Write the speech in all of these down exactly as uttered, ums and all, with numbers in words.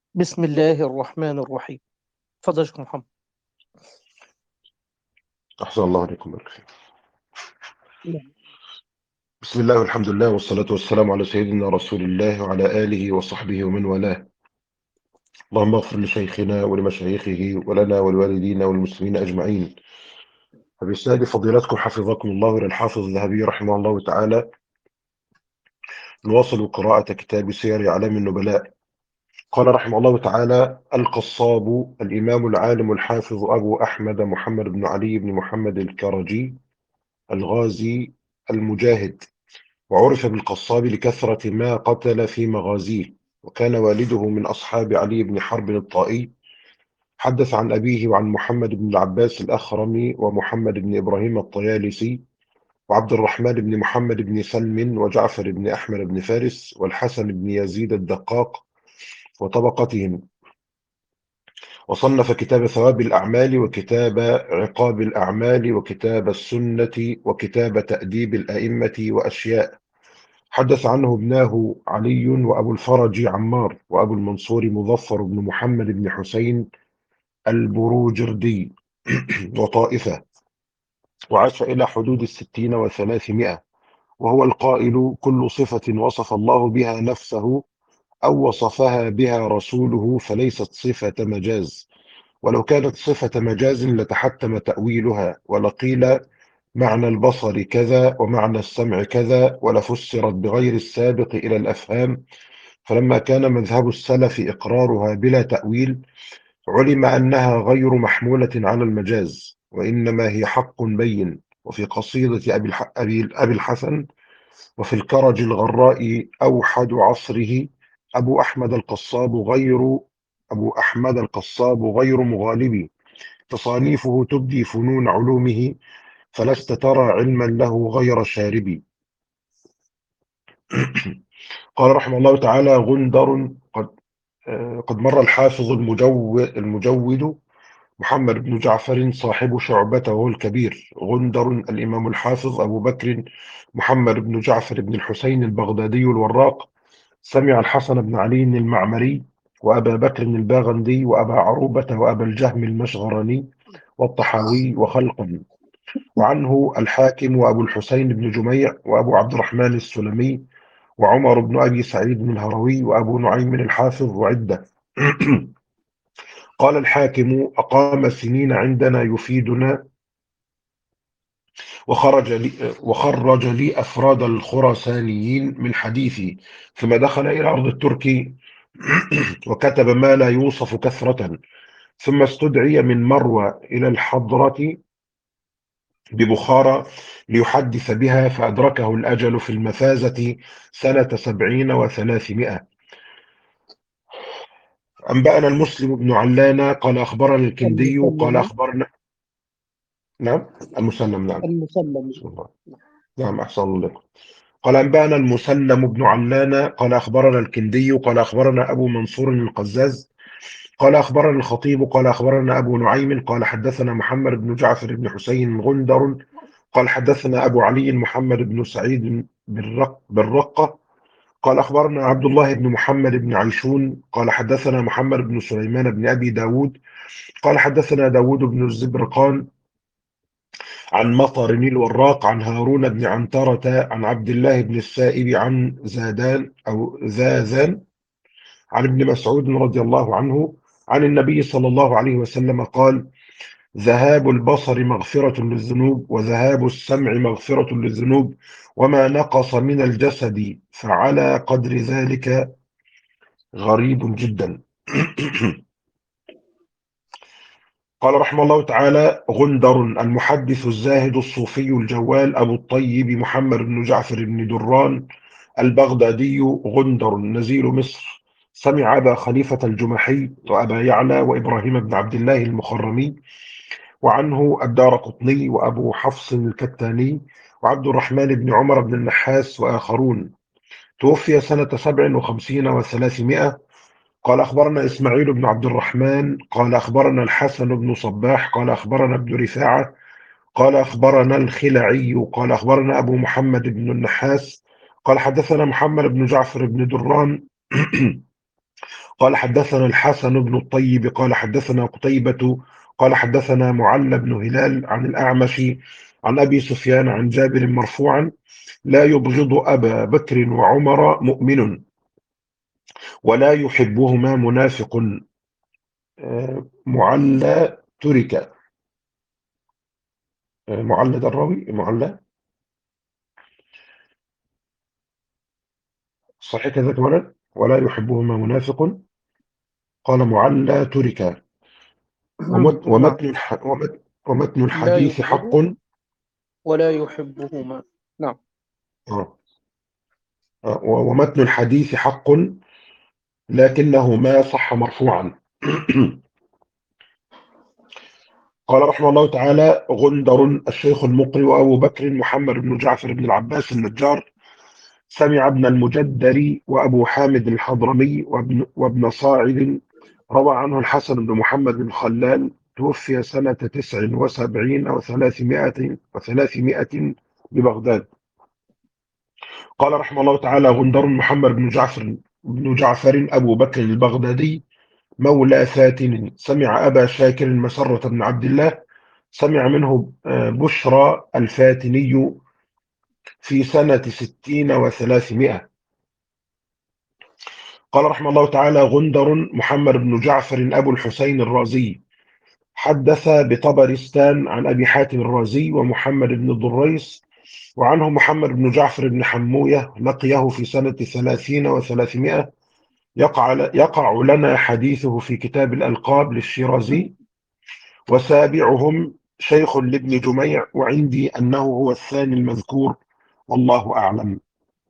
بسم الله الرحمن الرحيم. تفضل يا شيخ محمد. أحسن الله عليكم بارك فيك. نعم. بسم الله والحمد لله والصلاة والسلام على سيدنا رسول الله وعلى آله وصحبه ومن والاه. اللهم اغفر لشيخنا ولمشايخه ولنا ولوالدينا والمسلمين أجمعين. فبإسناد فضيلتكم حفظكم الله إلى الحافظ الذهبي رحمه الله تعالى، نواصل قراءة كتاب سير أعلام النبلاء. قال رحمه الله تعالى: القصاب الإمام العالم الحافظ أبو أحمد محمد بن علي بن محمد الكرجي الغازي المجاهد، وعرف بالقصاب لكثرة ما قتل في مغازيه، وكان والده من أصحاب علي بن حرب الطائي. حدث عن أبيه وعن محمد بن العباس الأخرمي ومحمد بن إبراهيم الطيالسي وعبد الرحمن بن محمد بن سلم وجعفر بن أحمد بن فارس والحسن بن يزيد الدقاق وطبقتهم. وصنف كتاب ثواب الأعمال وكتاب عقاب الأعمال وكتاب السنة وكتاب تأديب الأئمة وأشياء. حدث عنه ابناه علي وأبو الفرج عمار وأبو المنصور مظفر بن محمد بن حسين البروجردي وطائفة، وعاش إلى حدود الستين وثلاثمائة. وهو القائل: كل صفة وصف الله بها نفسه أو وصفها بها رسوله فليست صفة مجاز، ولو كانت صفة مجاز لتحتم تأويلها، ولقيل معنى البصر كذا ومعنى السمع كذا، ولفسرت بغير السابق إلى الأفهام. فلما كان مذهب السلف إقرارها بلا تأويل، علم أنها غير محمولة على المجاز، وإنما هي حق بين. وفي قصيدة أبي, الح... أبي... أبي الحسن: وفي الكرج الغراء أوحد عصره أبو أحمد القصاب غير أبو أحمد القصاب غير مغالب، تصانيفه تبدي فنون علومه، فلست ترى علما له غير شارب. قال رحمه الله تعالى: غندر قد آه، قد مر الحافظ المجو المجود محمد بن جعفر صاحب شعبة وهو الكبير. غندر الإمام الحافظ أبو بكر محمد بن جعفر بن الحسين البغدادي الوراق، سمع الحسن بن علي المعمري وأبا بكر الباغندي وأبا عروبة وأبا الجهم المشغرني والطحاوي وخلقا. وعنه الحاكم وأبو الحسين بن جميع وأبو عبد الرحمن السلمي وعمر بن أبي سعيد الهروي وأبو نعيم الحافظ وعدة. قال الحاكم: أقام سنين عندنا يفيدنا، وخرج لي, وخرج لي أفراد الخراسانيين من حديثي، ثم دخل إلى أرض الترك وكتب ما لا يوصف كثرة، ثم استدعي من مروى إلى الحضرة ببخارى ليحدث بها، فأدركه الأجل في المفازة سنة سبعين وثلاثمائة. أنبأنا المسلم بن علانة قال أخبرنا الكندي قال المسلم. أخبرنا نعم المسلم نعم المسلم. بسم الله. نعم أحسن الله لكم. قال أنبأنا المسلم بن علانة قال أخبرنا الكندي قال أخبرنا أبو منصور القزاز قال أخبرنا الخطيب قال أخبرنا أبو نعيم قال حدثنا محمد بن جعفر بن حسين غندر قال حدثنا أبو علي محمد بن سعيد بالرق بالرقة قال أخبرنا عبد الله بن محمد بن عيشون قال حدثنا محمد بن سليمان بن أبي داود قال حدثنا داود بن الزبرقان عن مطر الوراق عن هارون بن عنترة عن عبد الله بن السائب عن زادان أو زازان عن ابن مسعود رضي الله عنه عن النبي صلى الله عليه وسلم قال: ذهاب البصر مغفرة للذنوب، وذهاب السمع مغفرة للذنوب، وما نقص من الجسد فعلى قدر ذلك غريب جدا. قال رحمه الله تعالى: غندر المحدث الزاهد الصوفي الجوال أبو الطيب محمد بن جعفر بن دران البغدادي غندر نزيل مصر، سمع أبا خليفة الجمحي وأبا يعلى وإبراهيم بن عبد الله المخرمي، وعنه الدارقطني وأبو حفص الكتاني وعبد الرحمن بن عمر بن النحاس وآخرون. توفي سنة سبع وخمسين وثلاثمائة. قال أخبرنا إسماعيل بن عبد الرحمن قال أخبرنا الحسن بن صباح قال أخبرنا ابن رفاعة قال أخبرنا الخلعي قال أخبرنا أبو محمد بن النحاس قال حدثنا محمد بن جعفر بن دران قال حدثنا الحسن بن الطيب قال حدثنا قتيبة قال حدثنا معل بن هلال عن الأعمش عن أبي سفيان عن جابر مرفوعا: لا يبغض أبا بكر وعمر مؤمن ولا يحبهما منافق. آه، معلى ترك. آه، معلى ده الراوي معلى صحيح كذا كمان، ولا يحبهما منافق. قال معلى ترك. ومت- نعم. ومتن الح- ومت- ومتن لا الحديث حق. يبغض ولا يحبهما. نعم. آه، آه، ومتن الحديث حق لكنه ما صح مرفوعا. قال رحمه الله تعالى: غندر الشيخ المقري وأبو بكر محمد بن جعفر بن العباس النجار سمع ابن المجدر وأبو حامد الحضرمي وابن, وابن صاعد روى عنه الحسن بن محمد بن خلال توفي سنة تسع وسبعين أو ثلاثمائة وثلاثمائة ببغداد. قال رحمه الله تعالى: غندر محمد بن جعفر بن جعفر أبو بكر البغدادي مولى فاتن سمع أبا شاكر مسرة بن عبد الله سمع منه آه، بشرى الفاتني في سنة ستين وثلاثمائة. قال رحمه الله تعالى: غندر محمد بن جعفر أبو الحسين الرازي حدث بطبرستان عن أبي حاتم الرازي ومحمد بن الضريس، وعنه محمد بن جعفر بن حموية لقيه في سنة ثلاثين وثلاثمائة. يقع, يقع لنا حديثه في كتاب الألقاب للشيرازي، وسابعهم شيخ لابن جميع، وعندي أنه هو الثاني المذكور والله أعلم.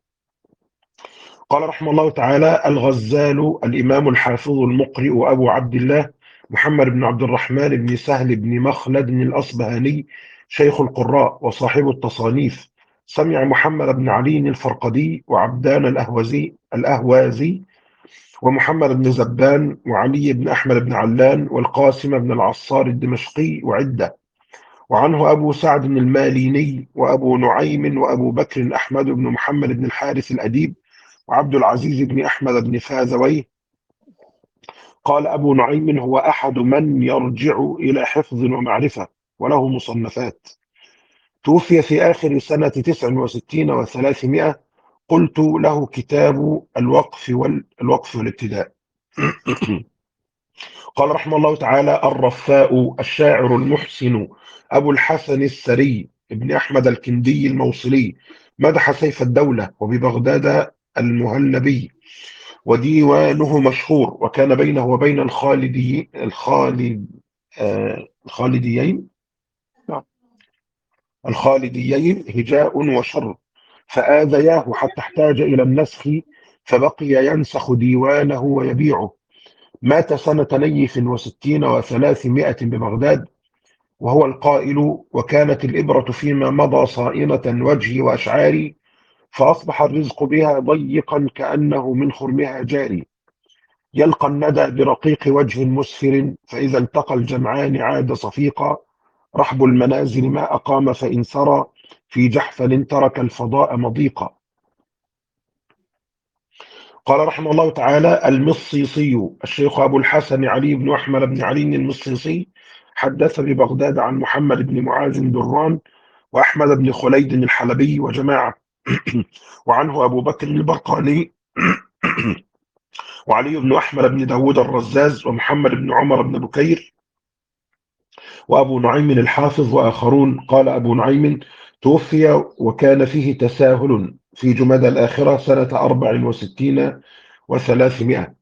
قال رحمه الله تعالى: الغزال الإمام الحافظ المقرئ أبو عبد الله محمد بن عبد الرحمن بن سهل بن مخلد الأصبهاني شيخ القراء وصاحب التصانيف سمع محمد بن علي الفرقدي وعبدان الأهوزي الأهوازي ومحمد بن زبان وعلي بن أحمد بن علان والقاسم بن العصار الدمشقي وعدة، وعنه أبو سعد الماليني وأبو نعيم وأبو بكر أحمد بن محمد بن الحارث الأديب وعبد العزيز بن أحمد بن فاذويه. قال أبو نعيم: هو أحد من يرجع إلى حفظ ومعرفة وله مصنفات. توفي في آخر سنة تسع وستين وثلاثمائة. قلت له كتاب الوقف والوقف والابتداء. قال رحمه الله تعالى: الرفاء الشاعر المحسن أبو الحسن السري ابن أحمد الكندي الموصلي مدح سيف الدولة وببغداد المهلبي، وديوانه مشهور، وكان بينه وبين الخالدي الخالد آه الخالديين نعم. الخالديين هجاء وشر، فآذياه حتى احتاج إلى النسخ، فبقي ينسخ ديوانه ويبيعه. مات سنة نيف وستين وثلاثمائة ببغداد، وهو القائل: وكانت الإبرة فيما مضى صائنة وجهي وأشعاري، فأصبح الرزق بها ضيقا كأنه من خرمها جاري. يلقى الندى برقيق وجه مسفر، فإذا التقى الجمعان عاد صفيقا. رحب المنازل ما أقام، فإن سرى في جحفل ترك الفضاء مضيقا. قال رحمه الله تعالى: المصيصي الشيخ أبو الحسن علي بن أحمد بن علي المصيصي حدث ببغداد عن محمد بن معاذ دران وأحمد بن خليد الحلبي وجماعة وعنه أبو بكر البرقاني وعلي بن أحمد بن داود الرزاز ومحمد بن عمر بن بكير وأبو نعيم الحافظ وآخرون. قال أبو نعيم: توفي وكان فيه تساهل في جمادى الآخرة سنة أربع وستين وثلاثمائة.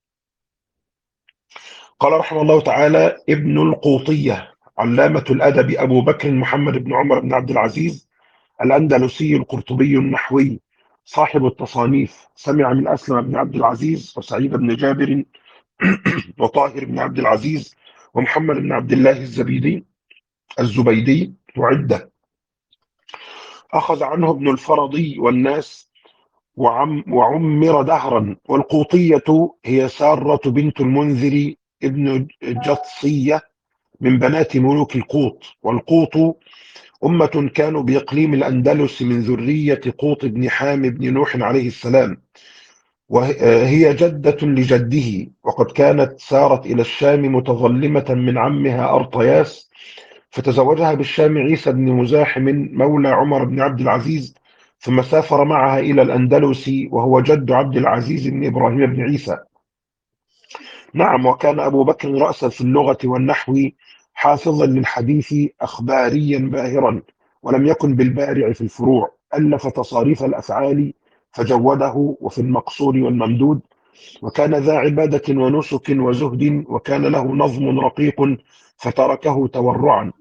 قال رحمه الله تعالى: ابن القوطية علامة الأدب أبو بكر محمد بن عمر بن عبد العزيز الأندلسي القرطبي النحوي صاحب التصانيف سمع من أسلم بن عبد العزيز وسعيد بن جابر وطاهر بن عبد العزيز ومحمد بن عبد الله الزبيدي الزبيدي وعدة. أخذ عنه ابن الفرضي والناس وعم وعمر دهرا. والقوطية هي سارة بنت المنذر ابن جطسية من بنات ملوك القوط. والقوط أمة كانوا بإقليم الأندلس من ذرية قوط بن حام بن نوح عليه السلام، وهي جدة لجده، وقد كانت سارت إلى الشام متظلمة من عمها أرطياس، فتزوجها بالشام عيسى بن مزاحم مولى عمر بن عبد العزيز، ثم سافر معها إلى الأندلس، وهو جد عبد العزيز بن إبراهيم بن عيسى. نعم، وكان أبو بكر رأسا في اللغة والنحو، حافظا للحديث، أخباريا باهرا، ولم يكن بالبارع في الفروع. ألف تصاريف الأفعال فجوده، وفي المقصور والممدود، وكان ذا عبادة ونسك وزهد، وكان له نظم رقيق فتركه تورعا.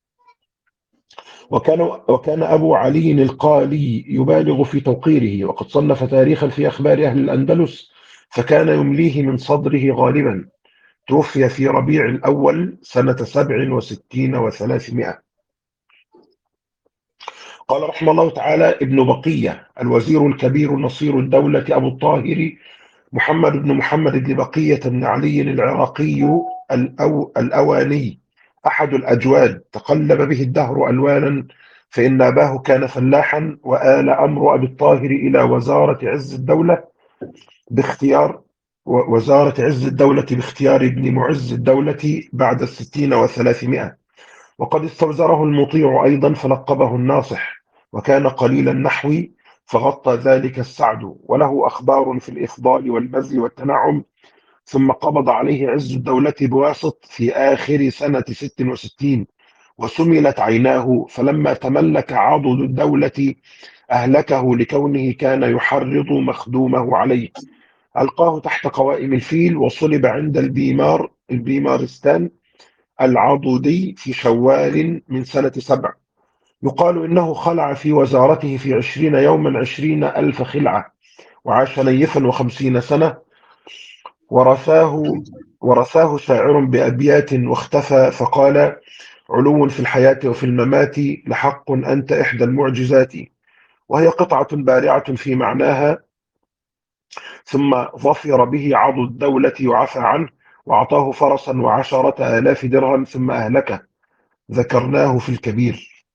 وكان وكان أبو علي القالي يبالغ في توقيره، وقد صنف تاريخا في أخبار أهل الأندلس، فكان يمليه من صدره غالبا. توفي في ربيع الأول سنة سبع وستين وثلاثمائة. قال رحمه الله تعالى ابن بقية الوزير الكبير نصير الدولة أبو الطاهر محمد بن محمد بن بقية بن علي العراقي الأو الأواني، أحد الأجواد، تقلب به الدهر ألوانا، فإن أباه كان فلاحا، وآل أمر أبي الطاهر إلى وزارة عز الدولة باختيار وزارة عز الدولة باختيار ابن معز الدولة بعد الستين وثلاثمائة. وقد استوزره المطيع أيضا فلقبه الناصح، وكان قليل النحو فغطى ذلك السعد، وله أخبار في الإفضال والبذل والتنعم. ثم قبض عليه عز الدولة بواسط في آخر سنة ست وستين، وسملت عيناه، فلما تملك عضد الدولة أهلكه لكونه كان يحرض مخدومه عليه. ألقاه تحت قوائم الفيل، وصلب عند البيمار البيمارستان العضدي في شوال من سنة سبع. يقال إنه خلع في وزارته في عشرين يوما عشرين ألف خلعة، وعاش نيفا وخمسين سنة. ورثاه ورثاه شاعر بأبيات واختفى، فقال: علو في الحياة وفي الممات، لحق أنت إحدى المعجزات. وهي قطعة بارعة في معناها. ثم ظفر به عضد الدولة وعفى عنه، وأعطاه فرسا وعشرة آلاف درهم، ثم أهلكه. ذكرناه في الكبير.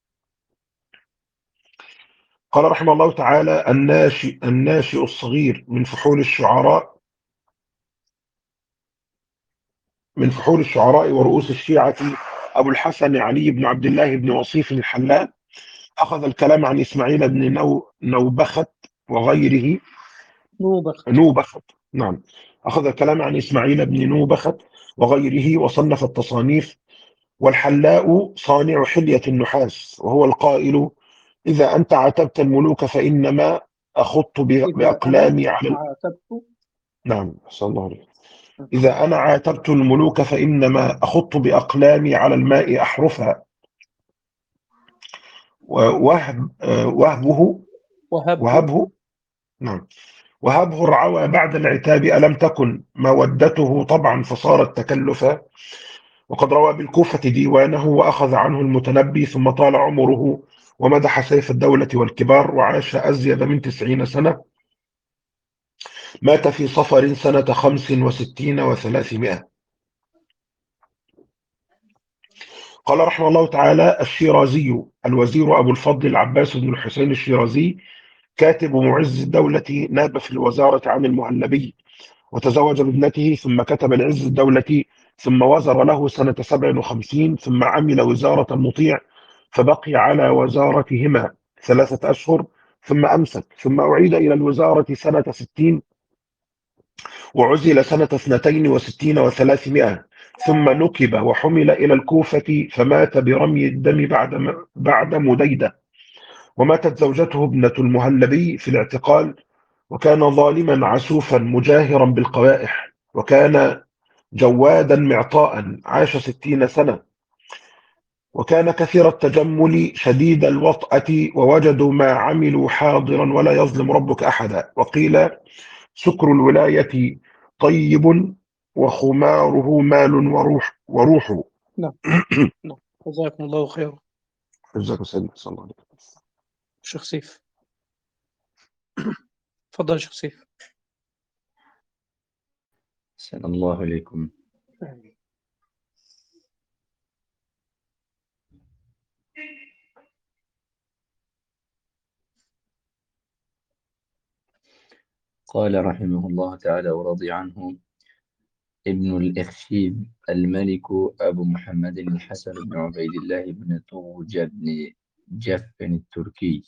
قال رحمه الله تعالى: الناشئ, الناشئ الصغير من فحول الشعراء من فحول الشعراء ورؤوس الشيعة أبو الحسن علي بن عبد الله بن وصيف الحلاء، أخذ الكلام عن إسماعيل بن نو نوبخت وغيره نوبخت. نوبخت نعم أخذ الكلام عن إسماعيل بن نوبخت وغيره، وصنف التصانيف. والحلاء صانع حلية النحاس، وهو القائل: إذا أنت عاتبت الملوك فإنما أخط إذا أنا بأقلامي على ال- عاتبت. نعم، أحسن الله عليك. إذا أنا عاتبت الملوك فإنما أخط بأقلامي على الماء أحرفها. ووهب آه، وهبه وهبه. وهبه نعم وهبه الرعوى بعد العتاب، ألم تكن مودته طبعا فصارت تكلفا. وقد روى بالكوفة ديوانه، وأخذ عنه المتنبي، ثم طال عمره ومدح سيف الدولة والكبار، وعاش أزيد من تسعين سنة. مات في صفر سنة خمس وستين وثلاثمائة. قال رحمه الله تعالى: الشيرازي الوزير أبو الفضل العباس بن الحسين الشيرازي، كاتب معز الدولة، ناب في الوزارة عن المهلبي، وتزوج بابنته، ثم كتب لعز الدولة، ثم وزر له سنة سبع وخمسين، ثم عمل وزارة المطيع، فبقي على وزارتهما ثلاثة أشهر، ثم أمسك، ثم أعيد إلى الوزارة سنة ستين، وعزل سنة اثنتين وستين وثلاثمائة، ثم نكب وحمل إلى الكوفة، فمات برمي الدم بعد بعد مديدة. وماتت زوجته ابنة المهلبي في الاعتقال، وكان ظالما عسوفا مجاهرا بالقبائح، وكان جوادا معطاء، عاش ستين سنة. وكان كثير التجمل شديد الوطأة، ووجدوا ما عملوا حاضرا ولا يظلم ربك أحدا. وقيل: سكر الولاية طيب، وخماره مال وروح وروح. نعم. نعم، جزاكم الله خيرا. جزاك سيدنا صلى الله عليه وسلم. شيخ سيف، تفضل يا شيخ سيف. أحسن الله إليكم. آمين. قال رحمه الله تعالى ورضي عنه: ابن الإخشيد الملك أبو محمد الحسن بن عبيد الله بن طوج بن جف التركي،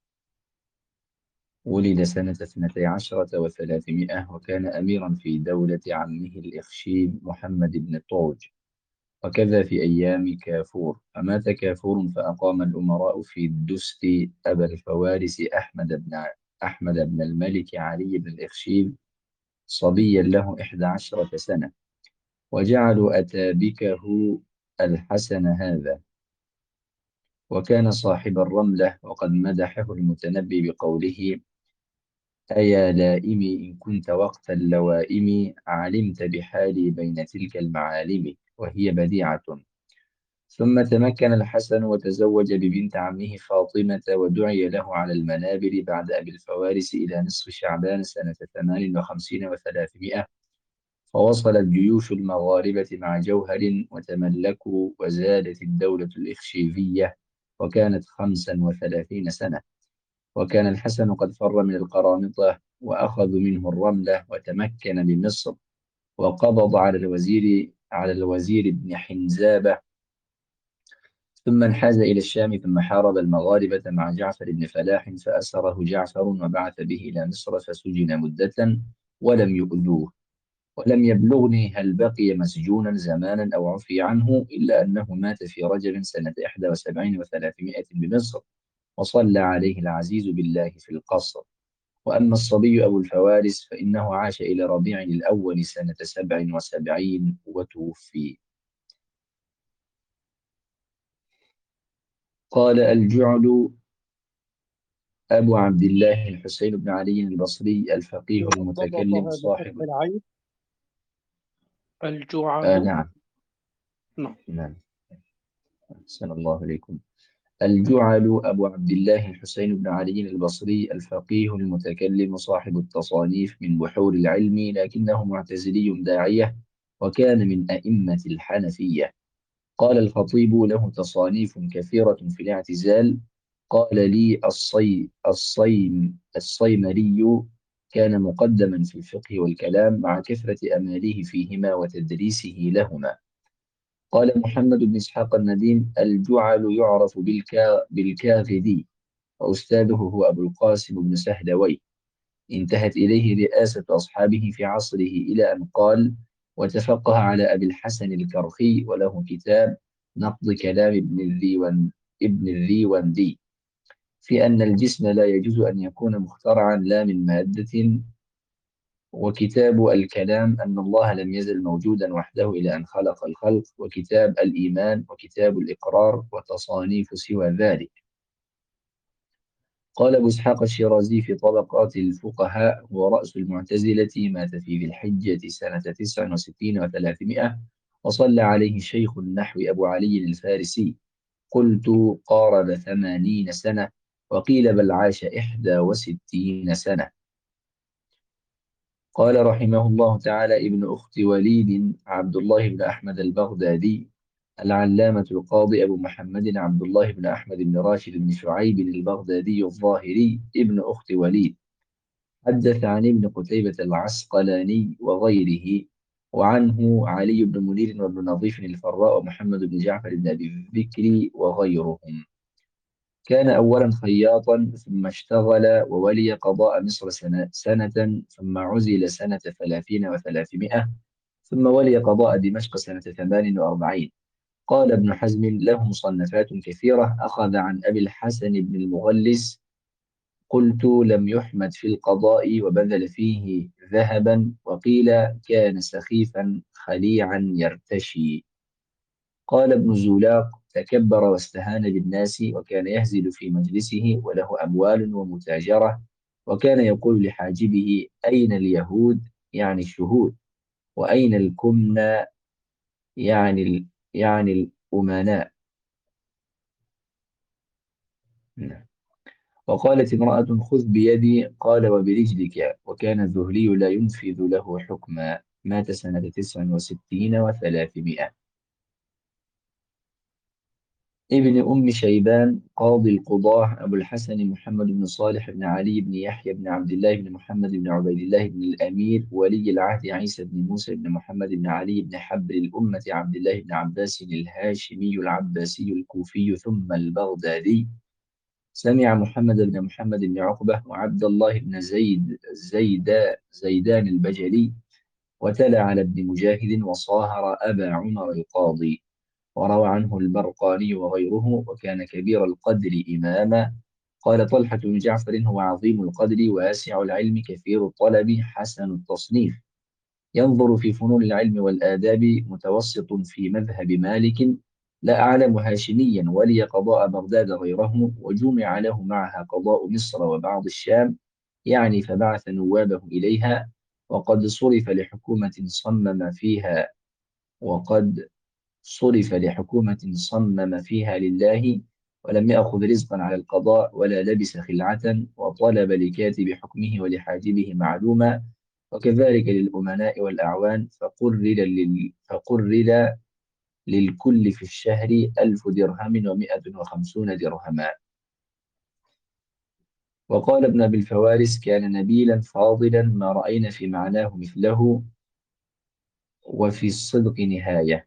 ولد سنة اثنتي عشرة وثلاثمائة، وكان أميرا في دولة عمه الإخشيد محمد بن طوج، وكذا في أيام كافور. فمات كافور فأقام الأمراء في الدست أبا الفوارس أحمد بن أحمد بن الملك علي بن الإخشيد صبيا له إحدى عشرة سنة، وجعلوا أتابكه الحسن هذا، وكان صاحب الرملة، وقد مدحه المتنبي بقوله: أيا لائمي إن كنت وقت اللوائم علمت بحالي بين تلك المعالم، وهي بديعة. ثم تمكن الحسن وتزوج ببنت عمه فاطمة، ودعي له على المنابر بعد أبي الفوارس إلى نصف شعبان سنة ثمان وخمسين وثلاثمائة، فوصلت جيوش المغاربة مع جوهر وتملكوا، وزادت الدولة الإخشيدية، وكانت خمسا وثلاثين سنة. وكان الحسن قد فر من القرامطة وأخذوا منه الرملة، وتمكن بمصر، وقبض على الوزير على الوزير ابن حنزابة، ثم انحاز إلى الشام، ثم حارب المغاربة مع جعفر بن فلاح فأسره جعفر وبعث به إلى مصر، فسجن مدة ولم يؤذوه. ولم يبلغني هل بقي مسجونا زمانا أو عفي عنه، إلا أنه مات في رجب سنة إحدى وسبعين وثلاثمائة بمصر، وصلى عليه العزيز بالله في القصر. وأما الصبي أبو الفوارس فإنه عاش إلى ربيع الأول سنة سبع وسبعين وتوفي. قال الجعل أبو عبد الله الحسين بن علي البصري الفقيه المتكلم ضبطها بفتح صاحب. العين. آه الجعل. نعم نعم. نعم، أحسن الله إليكم. الجعل أبو عبد الله الحسين بن علي البصري الفقيه المتكلم صاحب التصانيف من بحور العلم، لكنه معتزلي داعية، وكان من أئمة الحنفية. قال الخطيب: له تصانيف كثيرة في الاعتزال. قال لي الصي الصيم الصيمري: كان مقدما في الفقه والكلام، مع كثرة أماله فيهما وتدريسه لهما. قال محمد بن إسحاق النديم: الجعل يعرف بالكا بالكاغدي، وأستاذه هو أبو القاسم بن سهلوي. انتهت إليه رئاسة أصحابه في عصره، إلى أن قال: وتفقه على أبي الحسن الكرخي، وله كتاب نقض كلام ابن الذيوان ابن الذيوندي في أن الجسم لا يجوز أن يكون مخترعا لا من مادة، وكتاب الكلام أن الله لم يزل موجودا وحده إلى أن خلق الخلق، وكتاب الإيمان، وكتاب الإقرار، وتصانيف سوى ذلك. قال أبو إسحاق الشيرازي في طبقات الفقهاء: هو رأس المعتزلة، مات في ذي الحجة سنة تسع وستين وثلاثمائة، وصلى عليه شيخ النحو أبو علي الفارسي. قلت: قارب ثمانين سنة، وقيل بل عاش إحدى وستين سنة. قال رحمه الله تعالى ابن أخت وليد عبد الله بن أحمد البغدادي العلامة القاضي أبو محمد عبد الله بن أحمد بن راشد بن شعيب البغدادي الظاهري ابن أخت وليد، حدث عن ابن قتيبة العسقلاني وغيره، وعنه علي بن منير وابن نظيف الفراء ومحمد بن جعفر بن أبي الذكر وغيرهم. كان أولا خياطا، ثم اشتغل وولي قضاء مصر سنة, سنة ثم عزل سنة ثلاثين وثلاثمائة، ثم ولي قضاء دمشق سنة ثمان وأربعين. قال ابن حزم: له مصنفات كثيرة، أخذ عن أبي الحسن بن المغلس. قلت: لم يحمد في القضاء، وبذل فيه ذهبا، وقيل كان سخيفا خليعا يرتشي. قال ابن زولاق: تكبر واستهان بالناس، وكان يهزل في مجلسه، وله أموال ومتاجرة، وكان يقول لحاجبه: أين اليهود؟ يعني الشهود. وأين الكمنى؟ يعني ال... يعني الأمناء. وقالت امرأة: خذ بيدي، قال: وبرجلك. وكان الذهلي لا ينفذ له حكما. مات سنة تسع وستين وثلاثمائة. ابن أم شيبان قاضي القضاة أبو الحسن محمد بن صالح بن علي بن يحيى بن عبد الله بن محمد بن عبيد الله بن الأمير ولي العهد عيسى بن موسى بن محمد بن علي بن حبر الأمة عبد الله بن عباس الهاشمي العباسي الكوفي ثم البغدادي. سمع محمد بن محمد بن عقبة وعبد الله بن زيد زيدا زيدان البجلي وتلا على ابن مجاهد وصاهر أبا عمر القاضي. وروى عنه البرقاني وغيره وكان كبير القدر إماما. قال طلحة بن جعفر هو عظيم القدر واسع العلم كثير الطلب حسن التصنيف ينظر في فنون العلم والآداب متوسط في مذهب مالك لا أعلم هاشميا ولي قضاء بغداد غيره وجمع له معها قضاء مصر وبعض الشام يعني فبعث نوابه إليها وقد صرف لحكومة صمم فيها وقد صرف لحكومة صمم فيها لله ولم يأخذ رزقا على القضاء ولا لبس خلعة وطلب لكاتب حكمه ولحاجبه معلوما وكذلك للأمناء والأعوان فقرر, لل... فقرر للكل في الشهر ألف درهم ومائة وخمسون درهما. وقال ابن أبي الفوارس كان نبيلا فاضلا ما رأينا في معناه مثله وفي الصدق نهاية.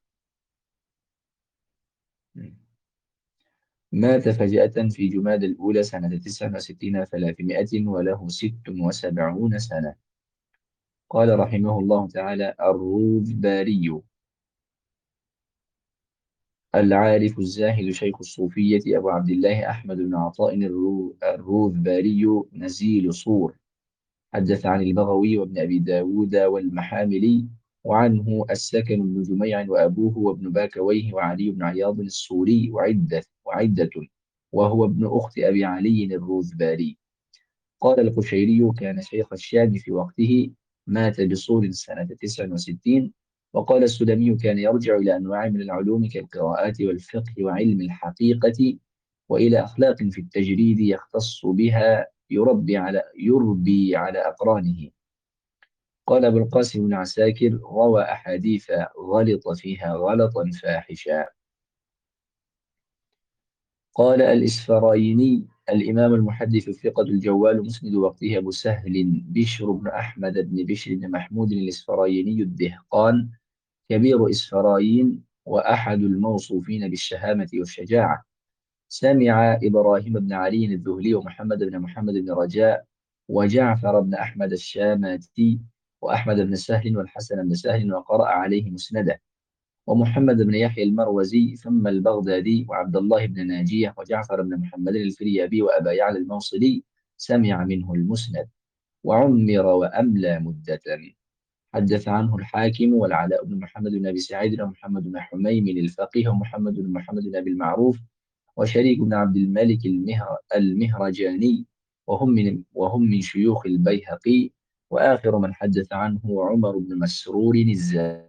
مات فجأة في جماد الأولى سنة تسع وستين ثلاثمائة وله ست وسبعون سنة. قال رحمه الله تعالى الروذباري العارف الزاهد شيخ الصوفية أبو عبد الله أحمد بن عطاء الرو- الروذباري نزيل صور. حدث عن البغوي وابن أبي داود والمحاملي وعنه السكن بن جميع وأبوه وابن باكويه وعلي بن عياض السوري وعدة وعدة وهو ابن أخت أبي علي الروذباري. قال القشيري كان شيخ الشام في وقته مات بصور سنة تسع وستين. وقال السلمي كان يرجع إلى أنواع من العلوم كالقراءات والفقه وعلم الحقيقة وإلى أخلاق في التجريد يختص بها يربي على يربي على أقرانه. قال أبو القاسم بن عساكر روى أحاديث غلط فيها غلطا فاحشا. قال الإسفرايني الإمام المحدث الثقة الجوال مسند وقته أبو سهل بشر بن أحمد بن بشر بن محمود الإسفرايني الدهقان كبير إسفراين وأحد الموصوفين بالشهامة والشجاعة. سمع إبراهيم بن علي الذهلي ومحمد بن محمد بن رجاء وجعفر بن أحمد الشاماتي وأحمد بن سهل والحسن بن سهل وقرأ عليه مسنده ومحمد بن يحيى المروزي ثم البغدادي وعبد الله بن ناجية وجعفر بن محمد الفريابي وأبا يعلى الموصلي سمع منه المسند وعمر وأملى مدة. حدث عنه الحاكم والعلاء بن محمد بن أبي سعيد ومحمد بن حميم الفقيه ومحمد بن محمد بن أبي المعروف وشريك بن عبد الملك المهر المهرجاني وهم من وهم من شيوخ البيهقي. وآخر من حدث عنه عمر بن مسرور الزاهد.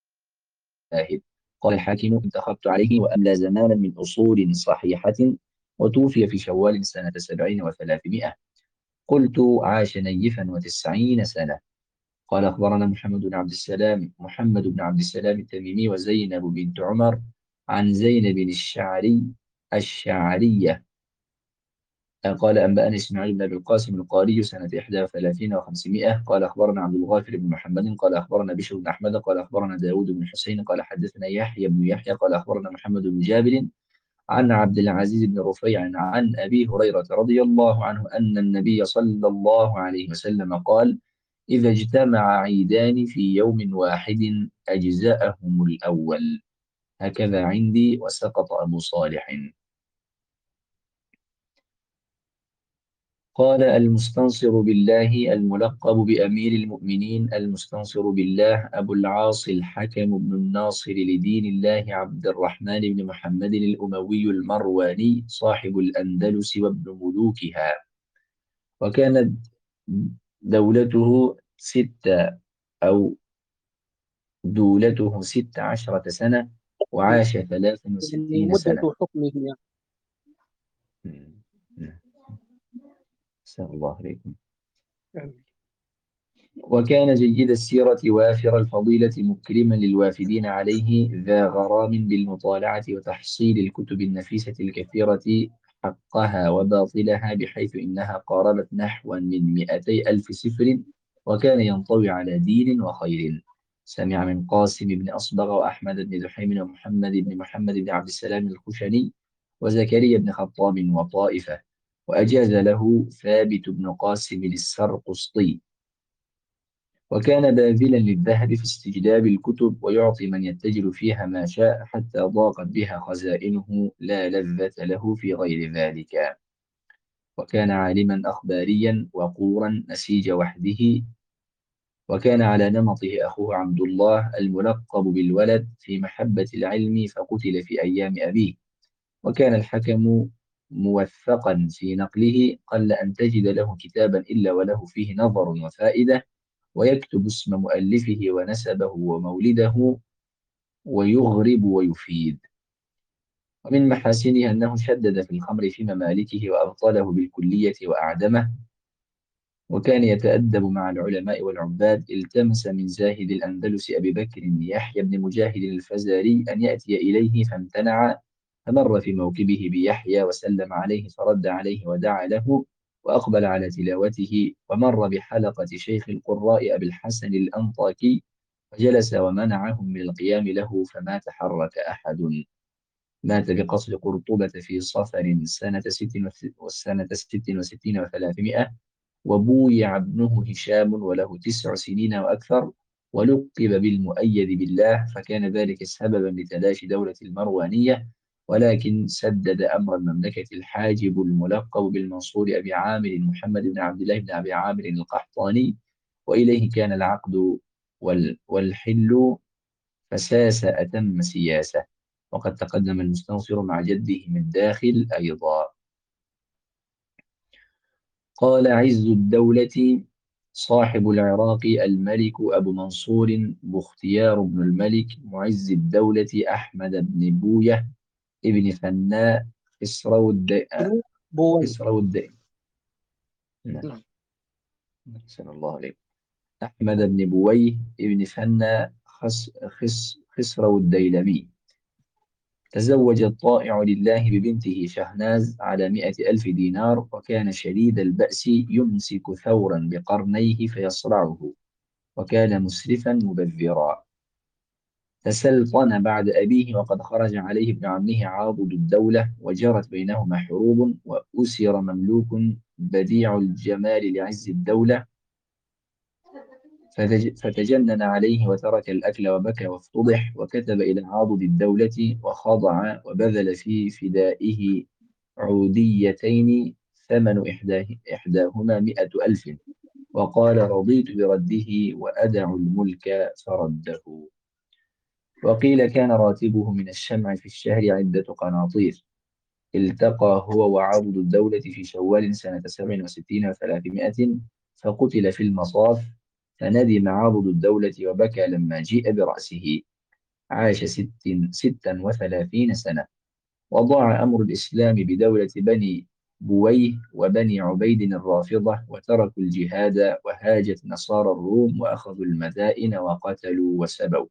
قال الحاكم انتخبت عليه وأملى زمانا من أصول صحيحة وتوفي في شوال سنة سبعين وثلاثمائة. قلت عاش نيفا وتسعين سنة. قال أخبرنا محمد بن عبد السلام محمد بن عبد السلام التميمي وزينب بنت عمر عن زينب الشعري الشعرية قال أنبأني إسماعيل بن أبي القاسم القاري سنة إحدى وثلاثين وخمسمائة. قال أخبرنا عبد الغافر بن محمد قال أخبرنا بشر بن أحمد قال أخبرنا داود بن حسين قال حدثنا يحيى بن يحيى قال أخبرنا محمد بن جابر عن عبد العزيز بن رفيع عن أبي هريرة رضي الله عنه أن النبي صلى الله عليه وسلم قال إذا اجتمع عيدان في يوم واحد أجزأهم الأول. هكذا عندي وسقط أبو صالح. قال المستنصر بالله الملقب بأمير المؤمنين المستنصر بالله أبو العاص الحكم بن الناصر لدين الله عبد الرحمن بن محمد الأموي المرواني صاحب الأندلس وابن ملوكها. وكانت دولته ستة أو دولته ست عشرة سنة وعاش ثلاثا يعني وستين مدة سنة. حكمه يعني. أحسن الله عليكم. يعني وكان جيد السيرة وافر الفضيلة مكرما للوافدين عليه ذا غرام بالمطالعة وتحصيل الكتب النفيسة الكثيرة حقها وباطلها بحيث إنها قاربت نحو من مئتي ألف سفر. وكان ينطوي على دين وخير. سمع من قاسم بن أصبغ وأحمد بن دحيم ومحمد بن محمد بن عبد السلام الخشني وزكريا بن خطاب وطائفة. وأجاز له ثابت بن قاسم السرقسطي. وكان باذلا للذهب في استجلاب الكتب ويعطي من يتجر فيها ما شاء حتى ضاقت بها خزائنه لا لذة له في غير ذلك. وكان عالما أخباريا وقورا نسيج وحده. وكان على نمطه أخوه عبد الله الملقب بالولد في محبة العلم فقتل في أيام أبيه. وكان الحكم موثقا في نقله قل أن تجد له كتابا إلا وله فيه نظر وفائدة. ويكتب اسم مؤلفه ونسبه ومولده ويغرب ويفيد. ومن محاسنه أنه شدد في الخمر في ممالكه وأبطله بالكلية وأعدمه. وكان يتأدب مع العلماء والعباد. التمس من زاهد الأندلس أبي بكر يحيى بن مجاهد الفزاري أن يأتي إليه فامتنع. فمر في موكبه بيحيى وسلم عليه فرد عليه ودعا له وأقبل على تلاوته. ومر بحلقة شيخ القراء أبي الحسن الأنطاكي فجلس ومنعهم من القيام له فما تحرك أحد. مات بقصر قرطبة في صفر سنة ست وسنة ست وستين وثلاثمائة. وبويع ابنه هشام وله تسع سنين وأكثر. ولقب بالمؤيد بالله فكان ذلك سببا لتلاشي دولة المروانية. ولكن سدد أمر المملكة الحاجب الملقب بالمنصور أبي عامر محمد بن عبد الله بن أبي عامر القحطاني. وإليه كان العقد وال والحل فساس أتم سياسة. وقد تقدم المستنصر مع جده من داخل أيضا. قال عز الدولة صاحب العراق الملك أبو منصور بختيار بن الملك معز الدولة أحمد بن بويه ابن فناء خسرو الد بوي. خسرو الد نعم. نعم. أحسن الله عليك. أحمد بن بويه ابن فناء خس خس خسرو الديلمي. تزوج الطائع لله ببنته شهناز على مئة ألف دينار. وكان شديد البأس يمسك ثورا بقرنيه فيصرعه. وكان مسرفا مبذرا. تسلطن بعد أبيه وقد خرج عليه ابن عمه عاضد الدولة وجرت بينهما حروب. وأسر مملوك بديع الجمال لعز الدولة فتج- فتجنن عليه وترك الأكل وبكى وافتضح. وكتب إلى عاضد الدولة وخضع وبذل في فدائه عوديتين ثمن إحداه إحداهما مئة ألف. وقال رضيت برده وأدع الملك فرده. وقيل كان راتبه من الشمع في الشهر عدة قناطير. التقى هو وعضد الدولة في شوال سنة سبع وستين وثلاثمائة فقتل في المصاف. فندم عضد الدولة وبكى لما جيء برأسه. عاش ست ستا وثلاثين سنة. وضاع أمر الإسلام بدولة بني بويه وبني عبيد الرافضة وتركوا الجهاد وهاجت نصارى الروم وأخذوا المدائن وقتلوا وسبوا.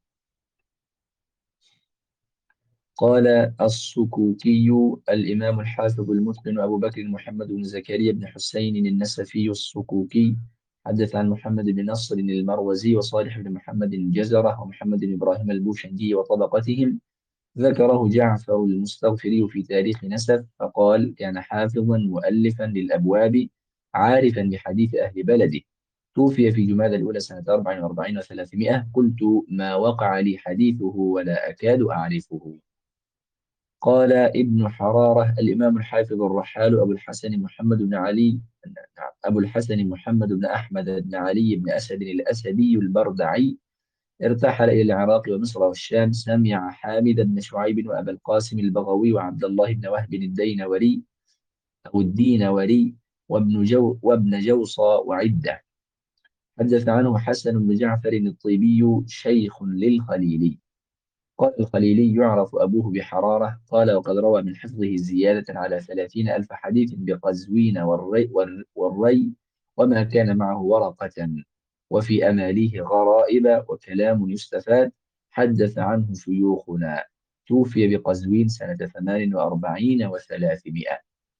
قال السكوكي الإمام الحافظ المتقن أبو بكر محمد بن زكريا بن حسين النسفي السكوكي حدث عن محمد بن نصر المروزي وصالح بن محمد الجزرة ومحمد بن إبراهيم البوشنجي وطبقتهم. ذكره جعفر المستغفري في تاريخ نسف فقال كان حافظا مؤلفا للأبواب عارفا بحديث أهل بلده. توفي في جمادى الأولى سنة أربع وأربعين وثلاثمائة. قلت ما وقع لي حديثه ولا أكاد أعرفه. قال ابن حرارة الإمام الحافظ الرحال أبو الحسن محمد بن علي أبو الحسن محمد بن أحمد بن علي بن أسد الأسدي البردعي ارتحل إلى العراق ومصر والشام. سمع حامد بن شعيب وأبا القاسم البغوي وعبد الله بن وهب الدينوري أو الدينوري وابن جو وابن جوصى وعدة. حدث عنه حسن بن جعفر الطيبي شيخ للخليلي. قال الخليلي يعرف أبوه بحرارة. قال وقد روى من حفظه زيادة على ثلاثين ألف حديث بقزوين والري, والري وما كان معه ورقة. وفي أماله غرائب وكلام يستفاد، حدث عنه شيوخنا. توفي بقزوين سنة ثمان وأربعين وثلاثمائة.